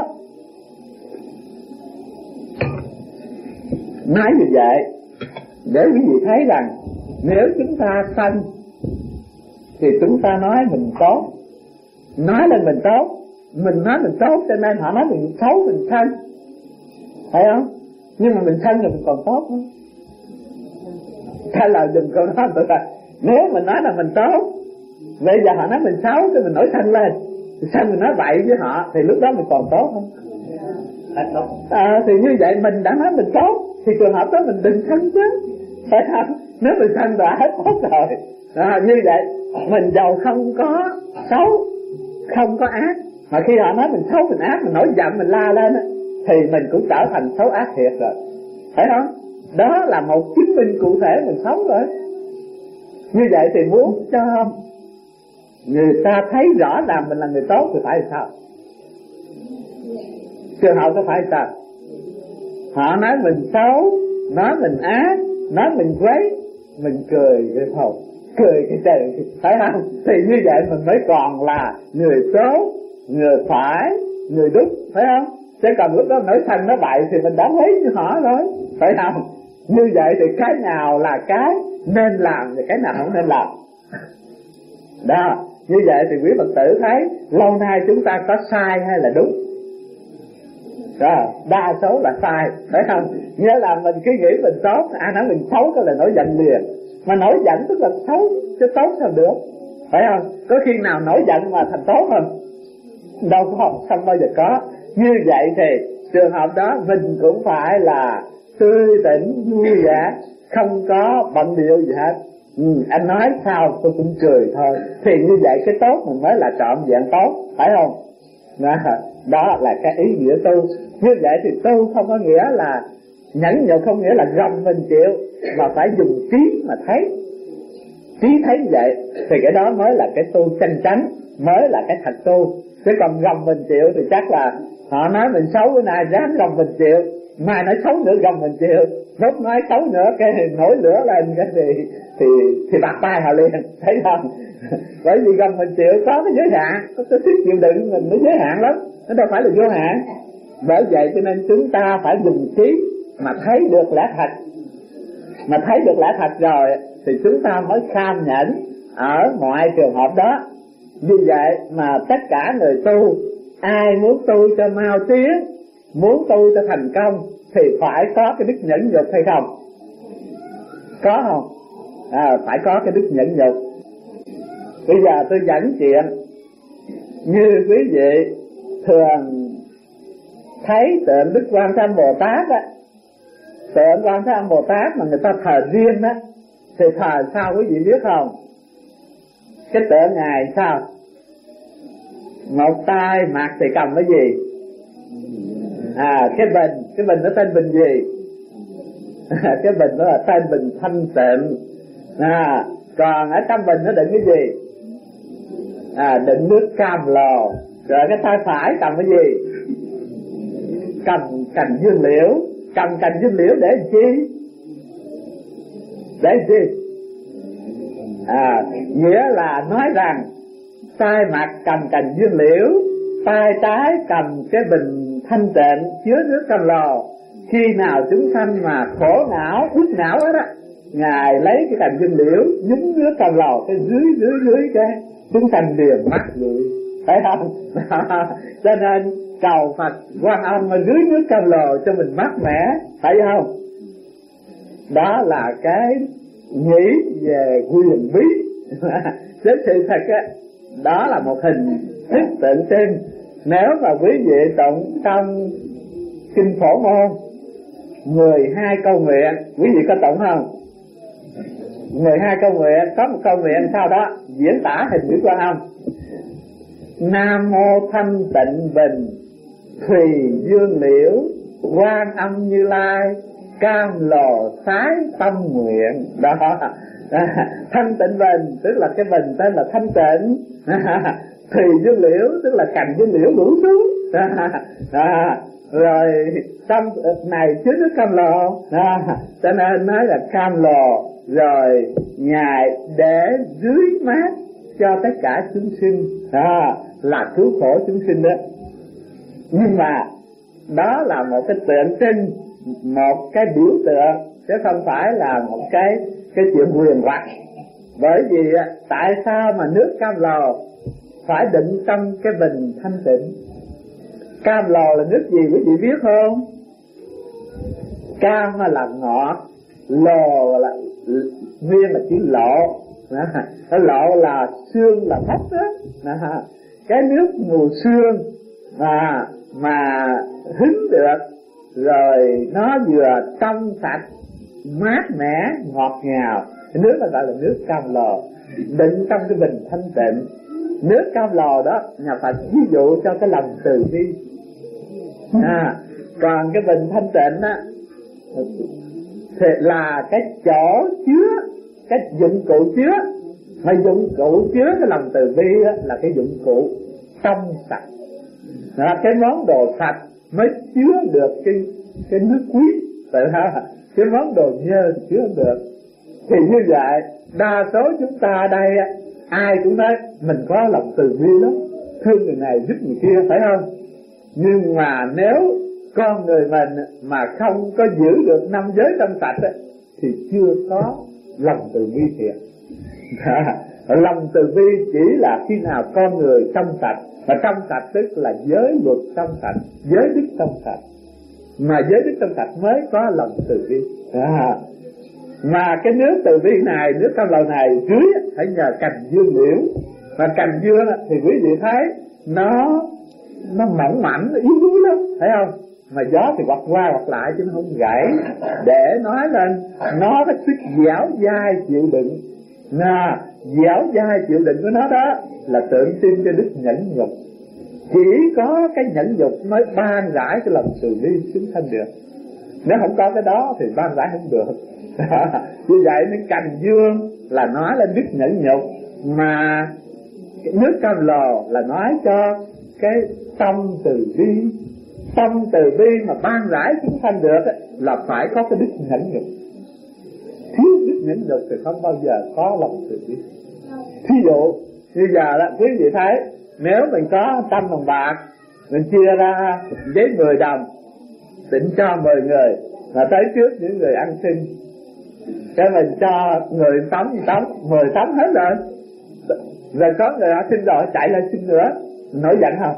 Speaker 1: Nói như vậy để quý vị thấy rằng Nếu chúng ta sân thì chúng ta nói mình tốt, nói là mình tốt, mình nói mình tốt cho nên họ nói mình xấu, mình sân, phải không? Nhưng mà mình sân thì mình còn tốt nữa. Trả lời dùm câu nói tôi là nếu mình nói là mình tốt, bây giờ họ nói mình xấu thì mình nổi sân lên, sao mình nói bậy với họ thì lúc đó mình còn tốt không? À, thì như vậy mình đã nói mình tốt thì trường hợp đó mình đừng sân chứ, phải không? Nếu mình sân đã hết tốt rồi. À, như vậy mình giàu không có xấu, không có ác, mà khi họ nói mình xấu, mình ác, mình nổi giận, mình la lên thì mình cũng trở thành xấu ác thiệt rồi, phải không? Đó là một chứng minh cụ thể mình xấu rồi. Như vậy thì muốn cho người ta thấy rõ ràng mình là người tốt thì phải sao? Trường hợp có phải sao? Họ nói mình xấu, nói mình ác, nói mình quấy, mình cười cái thôi, cười cái trời, phải không? Thì như vậy mình mới còn là người tốt, người phải, người đúng, phải không? Chứ còn lúc đó nói thành nó bậy thì mình đã thấy như họ rồi, phải không? Như vậy thì cái nào là cái nên làm và cái nào không nên làm. Đó, như vậy thì quý Phật tử thấy lâu nay chúng ta có sai hay là đúng? Rồi, đa số là sai, phải không? Nghĩa là mình cứ nghĩ mình tốt, ai nói mình xấu cái là nổi giận liền. Mà nổi giận tức là xấu, chứ tốt sao được, phải không? Có khi nào nổi giận mà thành tốt không? Đâu có, không bao giờ có. Như vậy thì trường hợp đó mình cũng phải là tươi tỉnh, vui vẻ, không có bận điệu gì hết. Ừ, anh nói sao tôi cũng cười thôi. Thì như vậy cái tốt mình mới là trọn vẹn tốt, phải không? Đó, đó là cái ý nghĩa tu. Như vậy thì tu không có nghĩa là nhẫn nhục, không nghĩa là gồng mình chịu, mà phải dùng trí mà thấy. Trí thấy như vậy thì cái đó mới là cái tu chân chánh, mới là cái thật tu. Chứ còn gồng mình chịu thì chắc là họ nói mình xấu bữa nay dám gồng mình chịu, mai nói xấu nữa gồng mình chịu, lúc nói xấu nữa cái nổi lửa lên cái thì thì thì bạc tay họ liền, thấy không? Bởi vì gồng mình chịu có cái giới hạn, có cái sức chịu đựng mình nó giới hạn lắm, nó đâu phải là vô hạn. Bởi vậy cho nên chúng ta phải dùng trí mà thấy được lẽ thật. Mà thấy được lẽ thật rồi thì chúng ta mới kham nhẫn ở mọi trường hợp đó. Vì vậy mà tất cả người tu, ai muốn tu cho mau tiến, muốn tu cho thành công thì phải có cái đức nhẫn nhục hay không? Có không? À, phải có cái đức nhẫn nhục. Bây giờ tôi dẫn chuyện như quý vị thường thấy tượng Đức Quan Thế Âm Bồ Tát á, tượng Quan Thế Âm Bồ Tát mà người ta thờ riêng á, thì thờ sao quý vị biết không? Cái tượng ngài sao? Một tay mặt thì cầm cái gì? À, cái bình, cái bình nó tên bình gì? Cái bình đó là tên bình thanh tịnh. À, còn ở trong bình nó đựng cái gì? À, đựng nước cam lồ. Rồi cái tay phải cầm cái gì? Cầm cành dương liễu. Cầm cành dương liễu để làm chi? Để làm chi? À, nghĩa là nói rằng tay mặt cầm cành dương liễu, tay trái cầm cái bình thanh tịnh chứa nước cam lồ. Khi nào chúng sanh mà khổ não, uất não đó, ngài lấy cái cành dương liễu nhúng nước cam lồ cái dưới dưới dưới cái chúng sanh liền mắc rồi, phải không? Cho nên cầu Phật Quan Âm mà dưới nước cam lồ cho mình mát mẻ, phải không? Đó là cái nghĩ về quyền bí. Chứ sự thật á, đó là một hình thức tượng trưng. Nếu mà quý vị tụng trong kinh Phổ Môn mười hai câu nguyện, quý vị có tụng không? mười hai câu nguyện, có một câu nguyện sau đó diễn tả hình Đức Quan Âm. Nam mô thanh tịnh bình, thùy dương liễu, Quan Âm Như Lai, cam lồ sái tâm nguyện. Đó, thanh tịnh bình tức là cái bình tên là thanh tịnh. Thùy dương liễu tức là cành dương liễu rủ xuống. À, rồi trong này chứa nước cam lồ, à, cho nên nói là cam lồ. Rồi ngài để dưới mát cho tất cả chúng sinh, à, là cứu khổ chúng sinh đó. Nhưng mà đó là một cái tượng trưng, một cái biểu tượng, chứ không phải là một cái cái chuyện huyền hoặc. Bởi vì tại sao mà nước cam lồ phải định trong cái bình thanh tịnh? Cam lồ là nước gì quý vị biết không? Cam là ngọt, lồ là nguyên là chữ lộ, cái lộ là xương là thấp đó. Cái nước mùa xương mà mà hứng được rồi nó vừa trong sạch mát mẻ ngọt ngào, cái nước đó gọi là nước cam lồ, định trong cái bình thanh tịnh. Nước cam lồ đó nhà Phật ví dụ cho cái lòng từ bi. À, còn cái bình thanh tịnh á thì là cái chỗ chứa, cái dụng cụ chứa, mà dụng cụ chứa cái lòng từ bi á là cái dụng cụ trong sạch. Là cái món đồ sạch mới chứa được cái cái nước quý, tại sao? Cái món đồ nhơ chứa không được. Thì như vậy đa số chúng ta đây ai cũng nói mình có lòng từ bi lắm, thương người này giúp người kia, phải không? Nhưng mà nếu con người mình mà không có giữ được năm giới trong sạch ấy, thì chưa có lòng từ bi thiệt. Lòng từ bi chỉ là khi nào con người trong sạch, mà trong sạch tức là giới luật trong sạch, giới đức trong sạch, mà giới đức trong sạch mới có lòng từ bi. À, mà cái nước từ bi này, nước cam lồ này dưới phải nhờ cành dương liễu, mà cành dương thì quý vị thấy nó nó mỏng mảnh, nó yếu đuối lắm, thấy không? Mà gió thì quạt qua quạt lại chứ nó không gãy. Để nói lên nó có sức dẻo dai chịu đựng. Nè, dẻo dai chịu đựng của nó đó là tượng trưng cho đức nhẫn nhục. Chỉ có cái nhẫn nhục mới ban rãi cái lòng từ bi chúng sanh được. Nếu không có cái đó thì ban rãi không được. Như vậy nên cành dương là nói lên đức nhẫn nhục, mà nước cam lồ là nói cho cái tâm từ bi. Tâm từ bi mà ban rãi chúng sanh được ấy, là phải có cái đức nhẫn nhục. Thiếu đức nhẫn nhục thì không bao giờ có lòng từ bi. Thí dụ bây giờ đó quý vị thấy, nếu mình có trăm đồng bạc, mình chia ra với mười đồng, định cho mười người, và tới trước những người ăn xin, cái mình cho người tấm tấm mười tấm hết rồi, rồi có người ăn xin rồi chạy lên xin nữa, nổi giận không?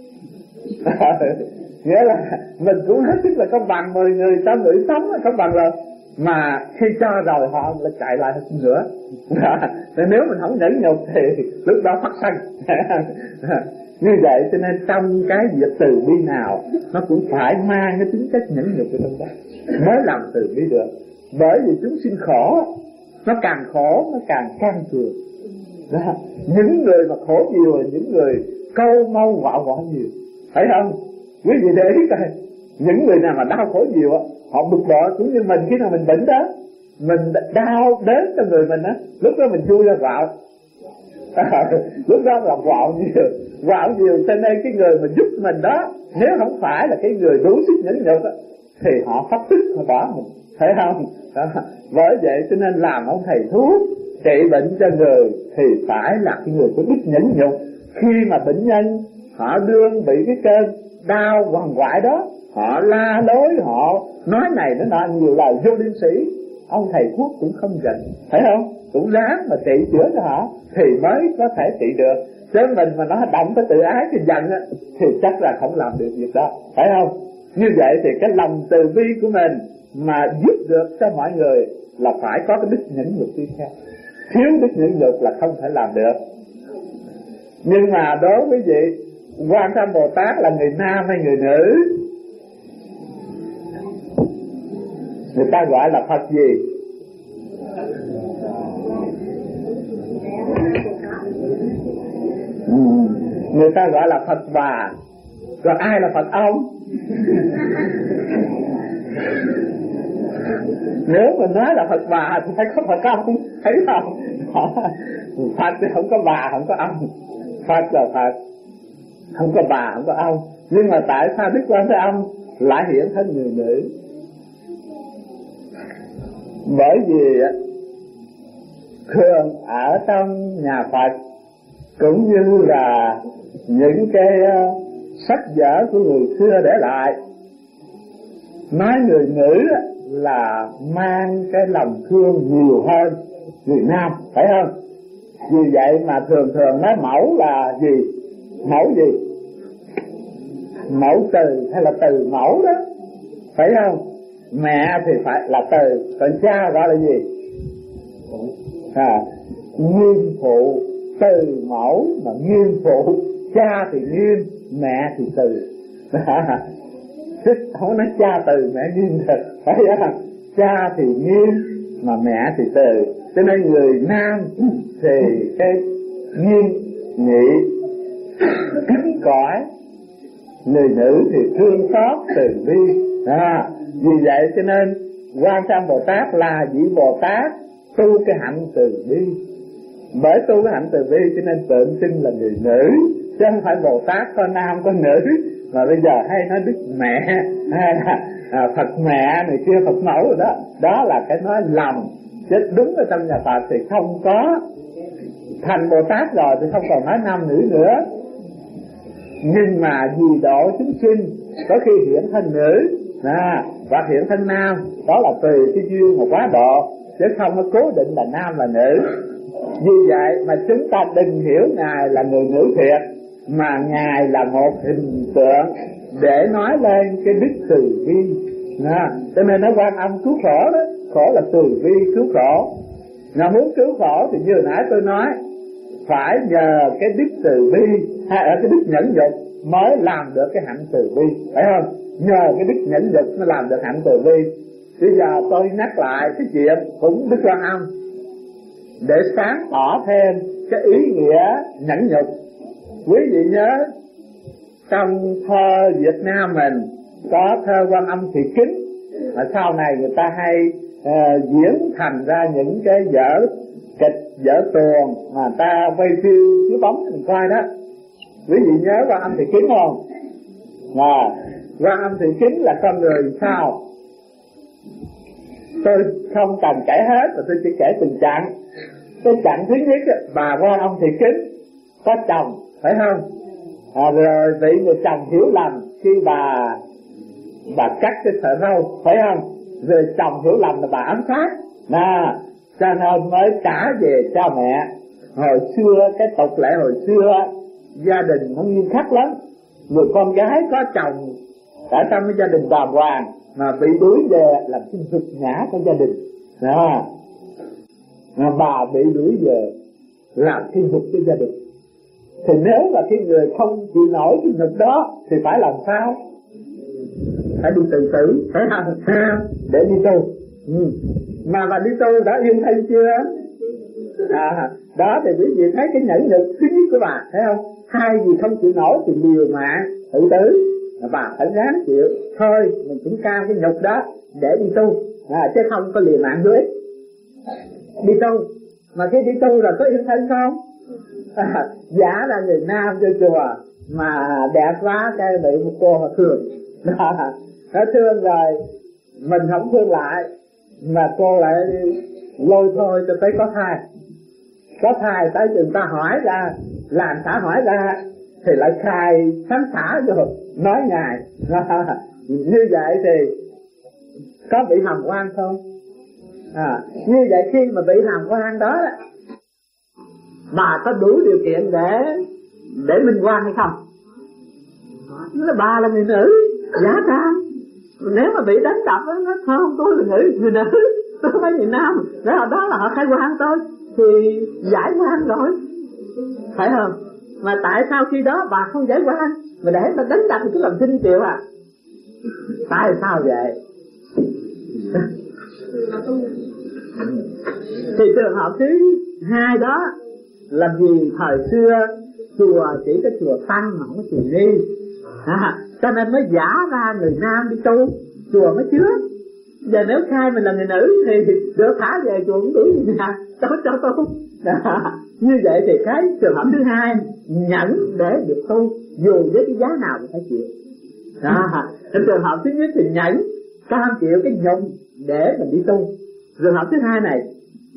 Speaker 1: Nghĩa là mình cũng hết sức là công bằng, mười người trăm người sống là công bằng rồi, mà khi cho rồi họ lại chạy lại xin nữa. Nếu mình không nhẫn nhục thì lúc đó phát sân. Như vậy cho nên trong cái việc từ bi nào nó cũng phải mang cái tính chất nhẫn nhục ở trong đó mới làm từ bi được. Bởi vì chúng sinh khổ, nó càng khổ nó càng can cường. Những người mà khổ nhiều là những người câu mâu quạo quọ nhiều, phải không? Quý vị để ý coi, những người nào mà đau khổ nhiều á, họ bực bội. Cũng như mình khi nào mình bệnh đó, mình đau đến cho người mình á, lúc đó mình vui ra quạo. Lúc đó là quạo nhiều, quạo nhiều. Cho nên cái người mà giúp mình đó, nếu không phải là cái người đủ sức nhẫn nhục á, thì họ phát tức họ bỏ mình, phải không? Đó. Bởi vậy cho nên làm ông thầy thuốc trị bệnh cho người thì phải là cái người có đức nhẫn nhục. Khi mà bệnh nhân họ đương bị cái cơn đau quằn quại đó, họ la lối, họ nói này nói nọ nhiều lời vô liêm sĩ, ông thầy thuốc cũng không giận, phải không? Cũng ráng mà trị chữa cho họ thì mới có thể trị được. Chứ mình mà nó động tới tự ái thì giận á, thì chắc là không làm được việc đó, phải không? Như vậy thì cái lòng từ bi của mình mà giúp được cho mọi người là phải có cái đức nhẫn nhục đi theo. Thiếu đức nhẫn nhục là không thể làm được. Nhưng mà đối với vị Quan Tham Bồ Tát là người nam hay người nữ? Người ta gọi là Phật gì? Ừ. Người ta gọi là Phật bà. Còn ai là Phật ông? Nếu mà nói là Phật bà thì phải có Phật ông, thấy không? Phật thì không có bà, không có ông. Phật là Phật, không có bà, không có ông. Nhưng mà tại sao Đức Quan Thế Âm lại hiện thân người nữ? Bởi vì thường ở trong nhà Phật cũng như là những cái sách vở của người xưa để lại, nói người nữ là mang cái lòng thương nhiều hơn người nam, phải không? Vì vậy mà thường thường nói mẫu là gì? Mẫu gì? Mẫu từ hay là từ mẫu đó, phải không? Mẹ thì phải là từ, còn cha gọi là gì? À, nguyên phụ. Từ mẫu mà nguyên phụ, cha thì nguyên, mẹ thì từ. Không nói cha từ mẹ nguyên thật, phải không? Cha thì nguyên mà mẹ thì từ. Cho nên người nam thì cái nguyên nhị cứng cỏi, người nữ thì thương xót từ bi. À, vì vậy cho nên Quan Sát Bồ Tát là vị Bồ Tát tu cái hạnh từ bi. Bởi tu cái hạnh từ bi cho nên tượng trưng là người nữ, chứ không phải Bồ Tát có nam có nữ. Mà bây giờ hay nói Đức Mẹ hay là à, Phật Mẹ này kia, Phật Mẫu rồi đó. Đó là cái nói lầm, chứ đúng ở trong nhà Phật thì không có. Thành Bồ Tát rồi thì không còn nói nam nữ nữa. Nhưng mà vì độ chúng sinh có khi hiện thân nữ à, và hiện thân nam, đó là tùy cái duyên mà quá độ, chứ không có cố định là nam là nữ. Vì vậy mà chúng ta đừng hiểu Ngài là người nữ thiệt, mà Ngài là một hình tượng để nói lên cái đức từ bi. À, cho nên nó Quan Âm cứu khổ đó, khổ là từ bi cứu khổ. Nào muốn cứu khổ thì như nãy tôi nói, phải nhờ cái đức từ bi hay ở cái đức nhẫn nhục mới làm được cái hạnh từ bi, phải không? Nhờ cái đức nhẫn nhục mới làm được hạnh từ bi. Bây giờ tôi nhắc lại cái chuyện cũng Đức Quan Âm để sáng tỏ thêm cái ý nghĩa nhẫn nhục. Quý vị nhớ trong thơ Việt Nam mình có thơ Quan Âm Thị Kính, mà sau này người ta hay uh, diễn thành ra những cái vở kịch, vở tuồng mà ta quay phim chiếu bóng mình coi đó. Quý vị nhớ Quan Âm Thị Kính không? À, Quan Âm Thị Kính là con người sao? Tôi không cần kể hết, mà tôi chỉ kể từng chặng. Cái chặng thứ nhất, bà Quan Âm Thị Kính có chồng, phải không? À, rồi bị người chồng hiểu lầm khi bà bà cắt cái sợi râu, phải không? Rồi chồng hiểu lầm là bà ám sát, à, cho nên mới trả về cha mẹ. Hồi xưa cái tục lệ hồi xưa gia đình nó nghiêm khắc lắm. Người con gái có chồng ở trong cái gia đình đàng hoàng mà bị đuổi về làm cái nhục nhã của gia đình, à, mà bà bị đuổi về làm cái nhục cho gia đình. Thì nếu mà cái người không chịu nổi cái nhục đó thì phải làm sao? Phải đi tự tử, phải không? Để đi tu. Ừ. Mà bà đi tu đã yên thân chưa? À, đó thì quý vị thấy cái nhẫn nhục thứ nhất của bà, thấy không? Hai gì không chịu nổi thì liều mạng tự tử, bà phải ráng chịu. Thôi mình cũng cam cái nhục đó để đi tu, à, chứ không có liều mạng dưới. Đi tu, mà khi đi tu rồi có yên thân không? À, giả là người nam cho chùa mà đẹp quá cái bị một cô họ thương. Nó thương rồi mình không thương lại, mà cô lại lôi thôi cho tới có thai. Có thai tới người ta hỏi ra, làm xã hỏi ra thì lại khai sáng xả vô nói Ngài. Như vậy thì có bị hàm oan không? À, như vậy khi mà bị hàm oan đó, bà có đủ điều kiện để để minh oan hay không? Là bà là người nữ giả trang, nếu mà bị đánh đập đó, nó không, tôi là người, người nữ, tôi không phải người nam, đó, đó là họ khai oan tôi thì giải oan rồi, phải không? Mà tại sao khi đó bà không giải oan mà để bà đánh đập thì cứ làm xin chịu à? Tại sao vậy? Thì trường hợp thứ hai đó là vì thời xưa chùa chỉ có chùa tăng mà không có chùa ni, à, cho nên mới giả ra người nam đi tu, chùa mới chứa. Giờ nếu khai mình là người nữ thì được thả về chùa cũng đuổi gì nhà, đâu cho tu. À, như vậy thì cái trường hợp thứ hai, nhẫn để được tu dù với cái giá nào cũng phải chịu. À, cái trường hợp thứ nhất thì nhẫn cam chịu cái nhục để mình đi tu. Trường hợp thứ hai này,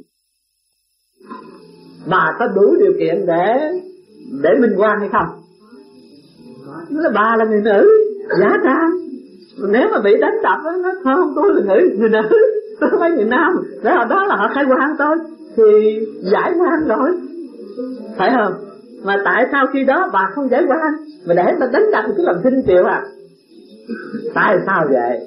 Speaker 1: bà có đủ điều kiện để để minh oan hay không? Là bà là người nữ giả trang,
Speaker 3: Nếu mà bị đánh đập đó, nó không, tôi là người, người nữ, tôi mấy người nam, đó, đó là họ khai quan tôi thì giải quan rồi, phải không? Mà tại sao khi đó bà không giải quan mà để bà đánh đập thì cứ làm sinh chịu à? Tại sao vậy?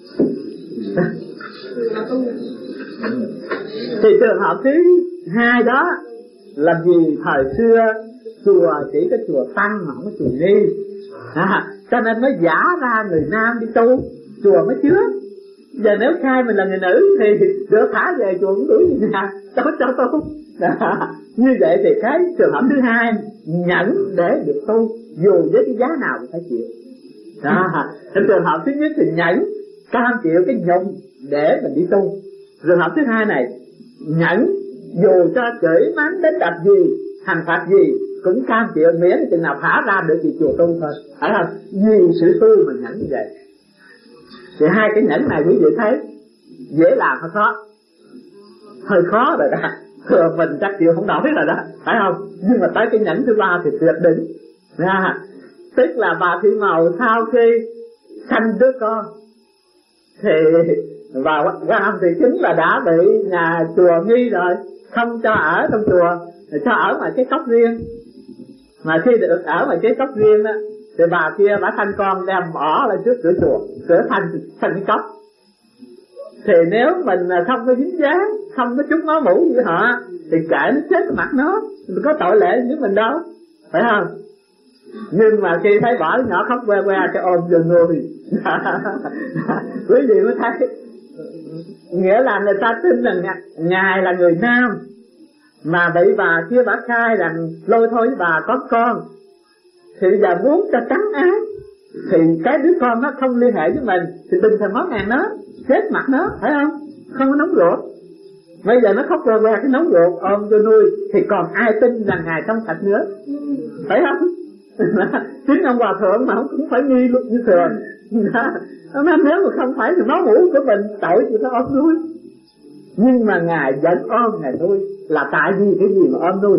Speaker 3: Thì trường hợp thứ hai đó là vì thời xưa chùa chỉ có chùa Tăng mà không có chùa Ni, à, cho nên nó giả ra người nam đi tu, chùa mới chứa. Giờ nếu khai mình là người nữ thì được thả về chùa cũng đuổi gì nào, đâu cho tu. À, như vậy thì cái trường hợp thứ hai, nhẫn để được tu dù với cái giá nào cũng phải chịu. À, cái trường hợp thứ nhất thì nhẫn cam chịu cái nhục để mình đi tu. Trường hợp thứ hai này, nhẫn dù cho chửi mắng đánh đập gì, hành phạt gì cũng cam chịu, miễn chừng nào thả ra được thì chùa tu thôi, phải không? Vì sự tu mình nhẫn như vậy. Thì hai cái nhẫn này quý vị thấy dễ làm hay khó? Hơi khó rồi đó, thường mình chắc chịu không nổi rồi đó, phải không? Nhưng mà tới cái nhẫn thứ ba thì tuyệt đỉnh. À, tức là bà Thị Màu sau khi sanh đứa con thì và Quan thì chính là đã bị nhà chùa nghi rồi, không cho ở trong chùa, cho ở ngoài cái cốc riêng. Mà khi được ở ngoài cái cốc riêng đó thì bà kia bà sanh con đem bỏ lên trước cửa chùa, cửa thành thành cái cốc. Thì nếu mình không có dính dáng, không có chút máu mũ với họ thì kệ nó chết mặt nó, mình có tội lệ với mình đâu, phải không? Nhưng mà khi thấy bỏ nhỏ khóc que que cái ôm vô người quý vị mới thấy, nghĩa là người ta tin rằng ngài là người nam mà bị bà kia bà khai rằng lôi thôi với bà có con, thì giờ muốn cho trắng án thì cái đứa con nó không liên hệ với mình thì bình thường máu ngàn nó chết mặt nó, phải không? Không có nóng ruột. Bây giờ nó khóc que que cái nóng ruột ôm vô nuôi thì còn ai tin rằng ngài trong sạch nữa, phải không? Chính ông hòa thượng mà không cũng phải nghi luôn như thường. Nên nếu mà không phải thì máu mũ của mình tội gì nó ôm nuôi. Nhưng mà ngài vẫn ôm ngài nuôi là tại vì cái gì mà ôm nuôi?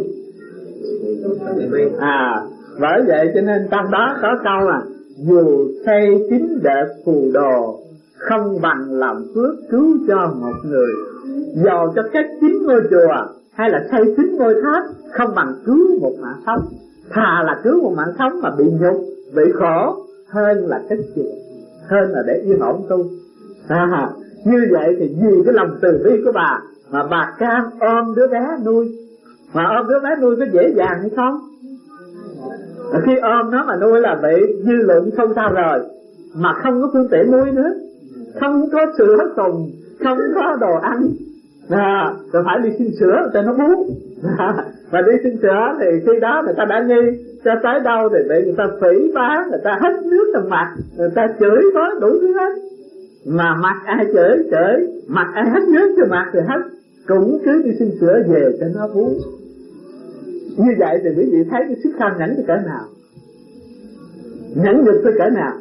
Speaker 3: À, bởi vậy cho nên trong đó có câu là dù xây chín đợt phù đồ không bằng làm phước cứu cho một người. Dầu cho cách chín ngôi chùa hay là xây chín ngôi tháp không bằng cứu một mạng sống. Thà là cứu một mạng sống mà bị nhục, bị khổ hơn là cách chùa, hơn là để yên ổn tu. À, như vậy thì vì cái lòng từ bi của bà mà bà cam ôm đứa bé nuôi. Mà ôm đứa bé nuôi có dễ dàng hay không? À, khi ôm nó mà nuôi là bị dư luận không sao rồi, mà không có phương tiện nuôi nữa, không có sữa tùng, không có đồ ăn, à, rồi phải đi xin sữa cho nó bú. À, và đi xin sữa thì khi đó người ta đã nghi, cho tới đâu thì bị người ta phỉ báng, người ta hít nước trong mặt, người ta chửi có đủ thứ hết. Mà mặt ai chửi chửi, mặt ai hít nước cho mặt thì hít, cũng cứ đi xin sữa về cho nó bú. Như vậy thì quý vị thấy cái sức kham nhẫn tới cỡ nào, nhẫn nhục tới cỡ nào.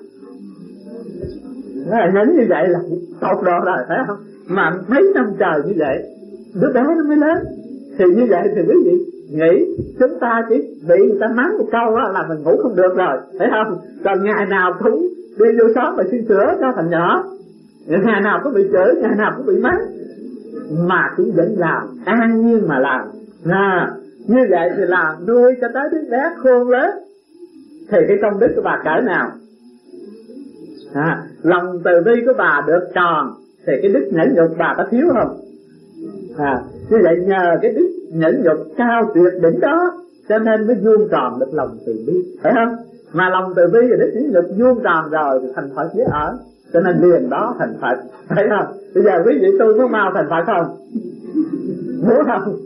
Speaker 3: Nó là nhẫn như vậy là tột độ rồi, phải không? Mà mấy năm trời như vậy đứa bé nó mới lớn. Thì như vậy thì quý vị nghĩ chúng ta chỉ bị người ta mắng một câu đó là mình ngủ không được rồi, phải không? Còn ngày nào cũng đi vô xóm mà xin sữa cho thằng nhỏ, ngày nào cũng bị chửi, ngày nào cũng bị mắng, mà cũng vẫn làm, an nhiên mà làm. À, như vậy thì làm nuôi cho tới đứa bé khôn lớn thì cái công đức của bà cỡ nào? À, lòng từ bi của bà được tròn thì cái đức nhẫn nhục bà có thiếu không? À, như vậy nhờ cái đức nhẫn nhục cao tuyệt đỉnh đó cho nên mới vuông tròn được lòng từ bi, phải không? Mà lòng từ bi và đức nhẫn nhục vuông tròn rồi thì thành Phật dễ ở, cho nên liền đó thành Phật, phải không? Bây giờ quý vị tôi có mau thành Phật không? Muốn không?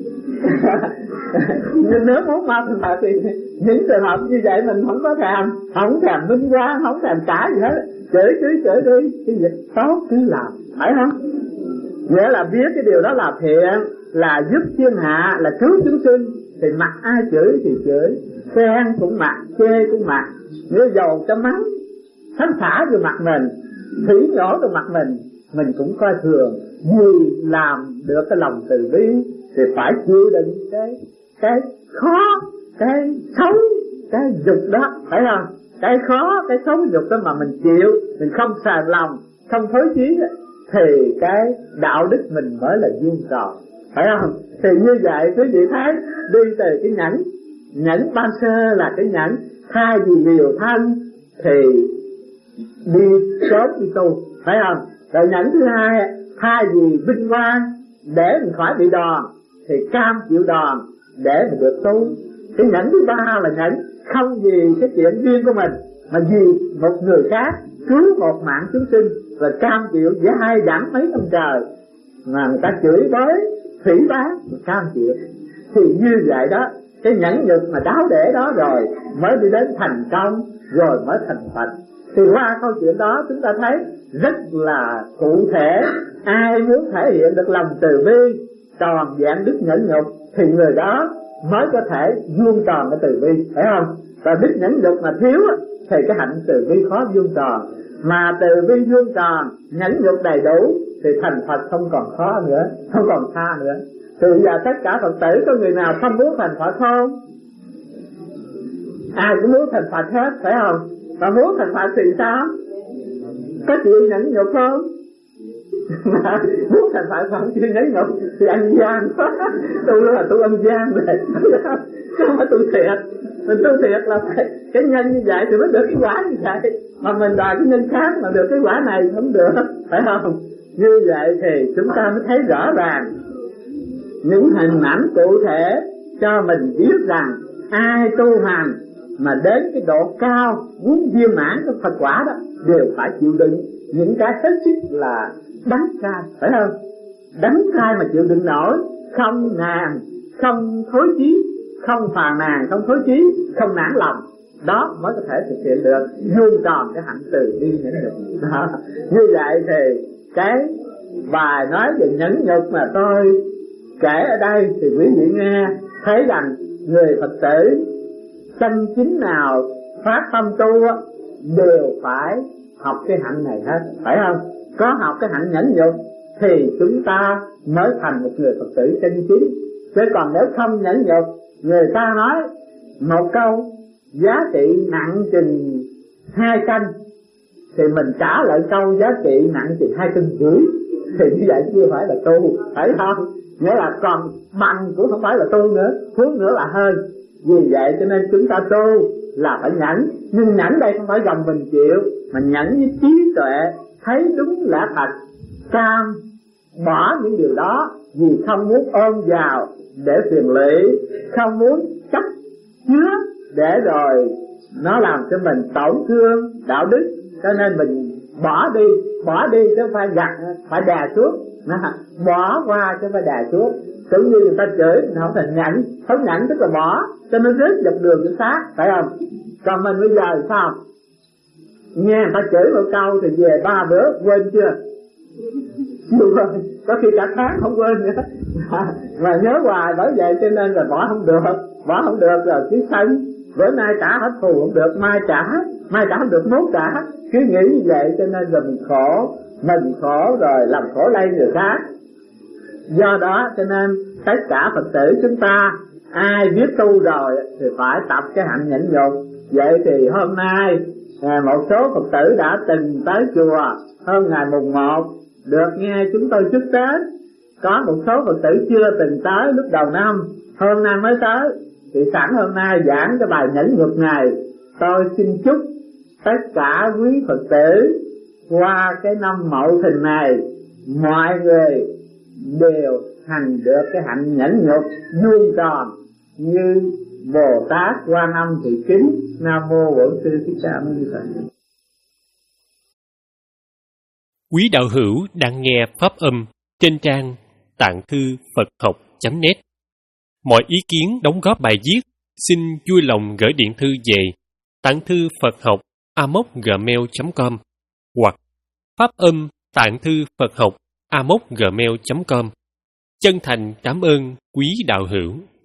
Speaker 3: Nhưng nếu muốn mau thành Phật thì những trường hợp như vậy mình không có thèm, không thèm minh quan, không thèm trả gì hết, chửi chửi chửi đi, cái việc tốt cứ làm, phải không? Nghĩa là biết cái điều đó là thiện, là giúp thiên hạ, là cứu chúng sinh, thì mặc ai chửi thì chửi, khen cũng mặc, chê cũng mặc. Nếu dầu cho mắng thánh xả vô mặt mình, thủy nhỏ vào mặt mình, mình cũng coi thường. Vì làm được cái lòng từ bi thì phải chịu đựng cái cái khó, cái xấu, cái dục đó, phải không? cái khó, cái xấu nhục đó mà mình chịu, mình không sờn lòng, không thối chí, thì cái đạo đức mình mới là vuông tròn, phải không? Thì như vậy quý vị thấy đi từ cái nhẫn, nhẫn ban sơ là cái nhẫn thay vì liều thân thì đi sớm đi tu, phải không? Rồi nhẫn thứ hai, thay vì vinh quang để mình khỏi bị đòn thì cam chịu đòn để mình được tu. Cái nhẫn thứ ba là nhẫn không vì cái chuyện riêng của mình mà vì một người khác, cứu một mạng chúng sinh, và cam chịu dai dẳng mấy năm trời mà người ta chửi bới phỉ báng, cam chịu. Thì như vậy đó, cái nhẫn nhục mà đáo để đó rồi mới đi đến thành công, rồi mới thành Phật. Thì qua câu chuyện đó chúng ta thấy rất là cụ thể. Ai muốn thể hiện được lòng từ bi tròn vẹn đức nhẫn nhục thì người đó mới có thể vuông tròn cái từ bi, phải không? Và đức nhẫn nhục mà thiếu thì cái hạnh từ bi khó vuông tròn. Mà từ bi vuông tròn, nhẫn nhục đầy đủ thì thành Phật không còn khó nữa, không còn xa nữa. Thì giờ tất cả Phật tử có người nào không muốn thành Phật không? Ai cũng muốn thành Phật hết, phải không? Và muốn thành Phật thì sao? Có chịu nhẫn nhục không? Muốn thành Phật không chịu nhẫn nhục thì ăn gian. Tôi là tôi ăn gian rồi, không phải tôi thiệt. Mình tu thiệt là phải cái nhân như vậy thì mới được cái quả như vậy. Mà mình đòi cái nhân khác mà được cái quả này không được, phải không? Như vậy thì chúng ta mới thấy rõ ràng những hình ảnh cụ thể cho mình biết rằng ai tu hành mà đến cái độ cao muốn viên mãn cái Phật quả đó đều phải chịu đựng những cái hết sức là đắng cay, phải không? Đắng cay mà chịu đựng nổi, không nản, không thối chí, không phàn nàn, không thối chí, không nản lòng, đó mới có thể thực hiện được vuông tròn cái hạnh từ bi nhẫn nhục. Như vậy thì cái bài nói về nhẫn nhục mà tôi kể ở đây thì quý vị nghe thấy rằng người Phật tử chân chính nào phát tâm tu đều phải học cái hạnh này hết, phải không? Có học cái hạnh nhẫn nhục thì chúng ta mới thành một người Phật tử chân chính. Chứ còn nếu không nhẫn nhục, người ta nói một câu giá trị nặng chừng hai cân thì mình trả lại câu giá trị nặng chừng hai cân rưỡi, thì như vậy chưa phải là tu, phải không? Nghĩa là còn bằng cũng không phải là tu nữa, huống nữa là hơn. Vì vậy cho nên chúng ta tu là phải nhẫn. Nhưng nhẫn đây không phải gồng mình chịu, mà nhẫn với trí tuệ, thấy đúng lẽ thật, cam bỏ những điều đó vì không muốn ôm vào để phiền lụy, không muốn chấp chứa để rồi nó làm cho mình tổn thương đạo đức. Cho nên mình bỏ đi, bỏ đi chứ không phải gặt, phải đè xuống, bỏ qua chứ phải đè xuống. Cũng như người ta chửi mình không thành nhẫn, không nhẫn tức là bỏ, cho nên rớt dọc đường chính xác, phải không? Còn mình bây giờ sao? Nghe người ta chửi một câu thì về ba bữa quên chưa? Chưa quên, có khi cả tháng không quên nữa. Mà nhớ hoài, bởi vậy cho nên là bỏ không được, bỏ không được rồi cứ sân. Bữa nay trả hết thù không được, mai trả, mai trả không được mốt trả. Cứ nghĩ như vậy cho nên là mình khổ, mình khổ rồi làm khổ lây người khác. Do đó cho nên tất cả Phật tử chúng ta ai biết tu rồi thì phải tập cái hạnh nhẫn nhục. Vậy thì hôm nay một số Phật tử đã từng tới chùa hôm ngày mùng một được nghe chúng tôi chúc Tết. Có một số Phật tử chưa từng tới lúc đầu năm, hôm nay mới tới. Thì sẵn hôm nay giảng cái bài nhẫn nhục này, tôi xin chúc tất cả quý Phật tử qua cái năm Mậu Thìn này mọi người đều hành được cái hạnh nhẫn nhục vuông tròn như Bồ Tát Quan Âm Thị Kính. Nam mô Bổn Sư Thích Ca Mâu Ni Phật.
Speaker 4: Quý đạo hữu đang nghe pháp âm trên trang tạng thư Phật học chấm net. Mọi ý kiến đóng góp bài viết xin vui lòng gửi điện thư về tạng thư Phật học a mốc gmail chấm com hoặc pháp âm tạng thư Phật học a mốc gmail chấm com. Chân thành cảm ơn quý đạo hữu.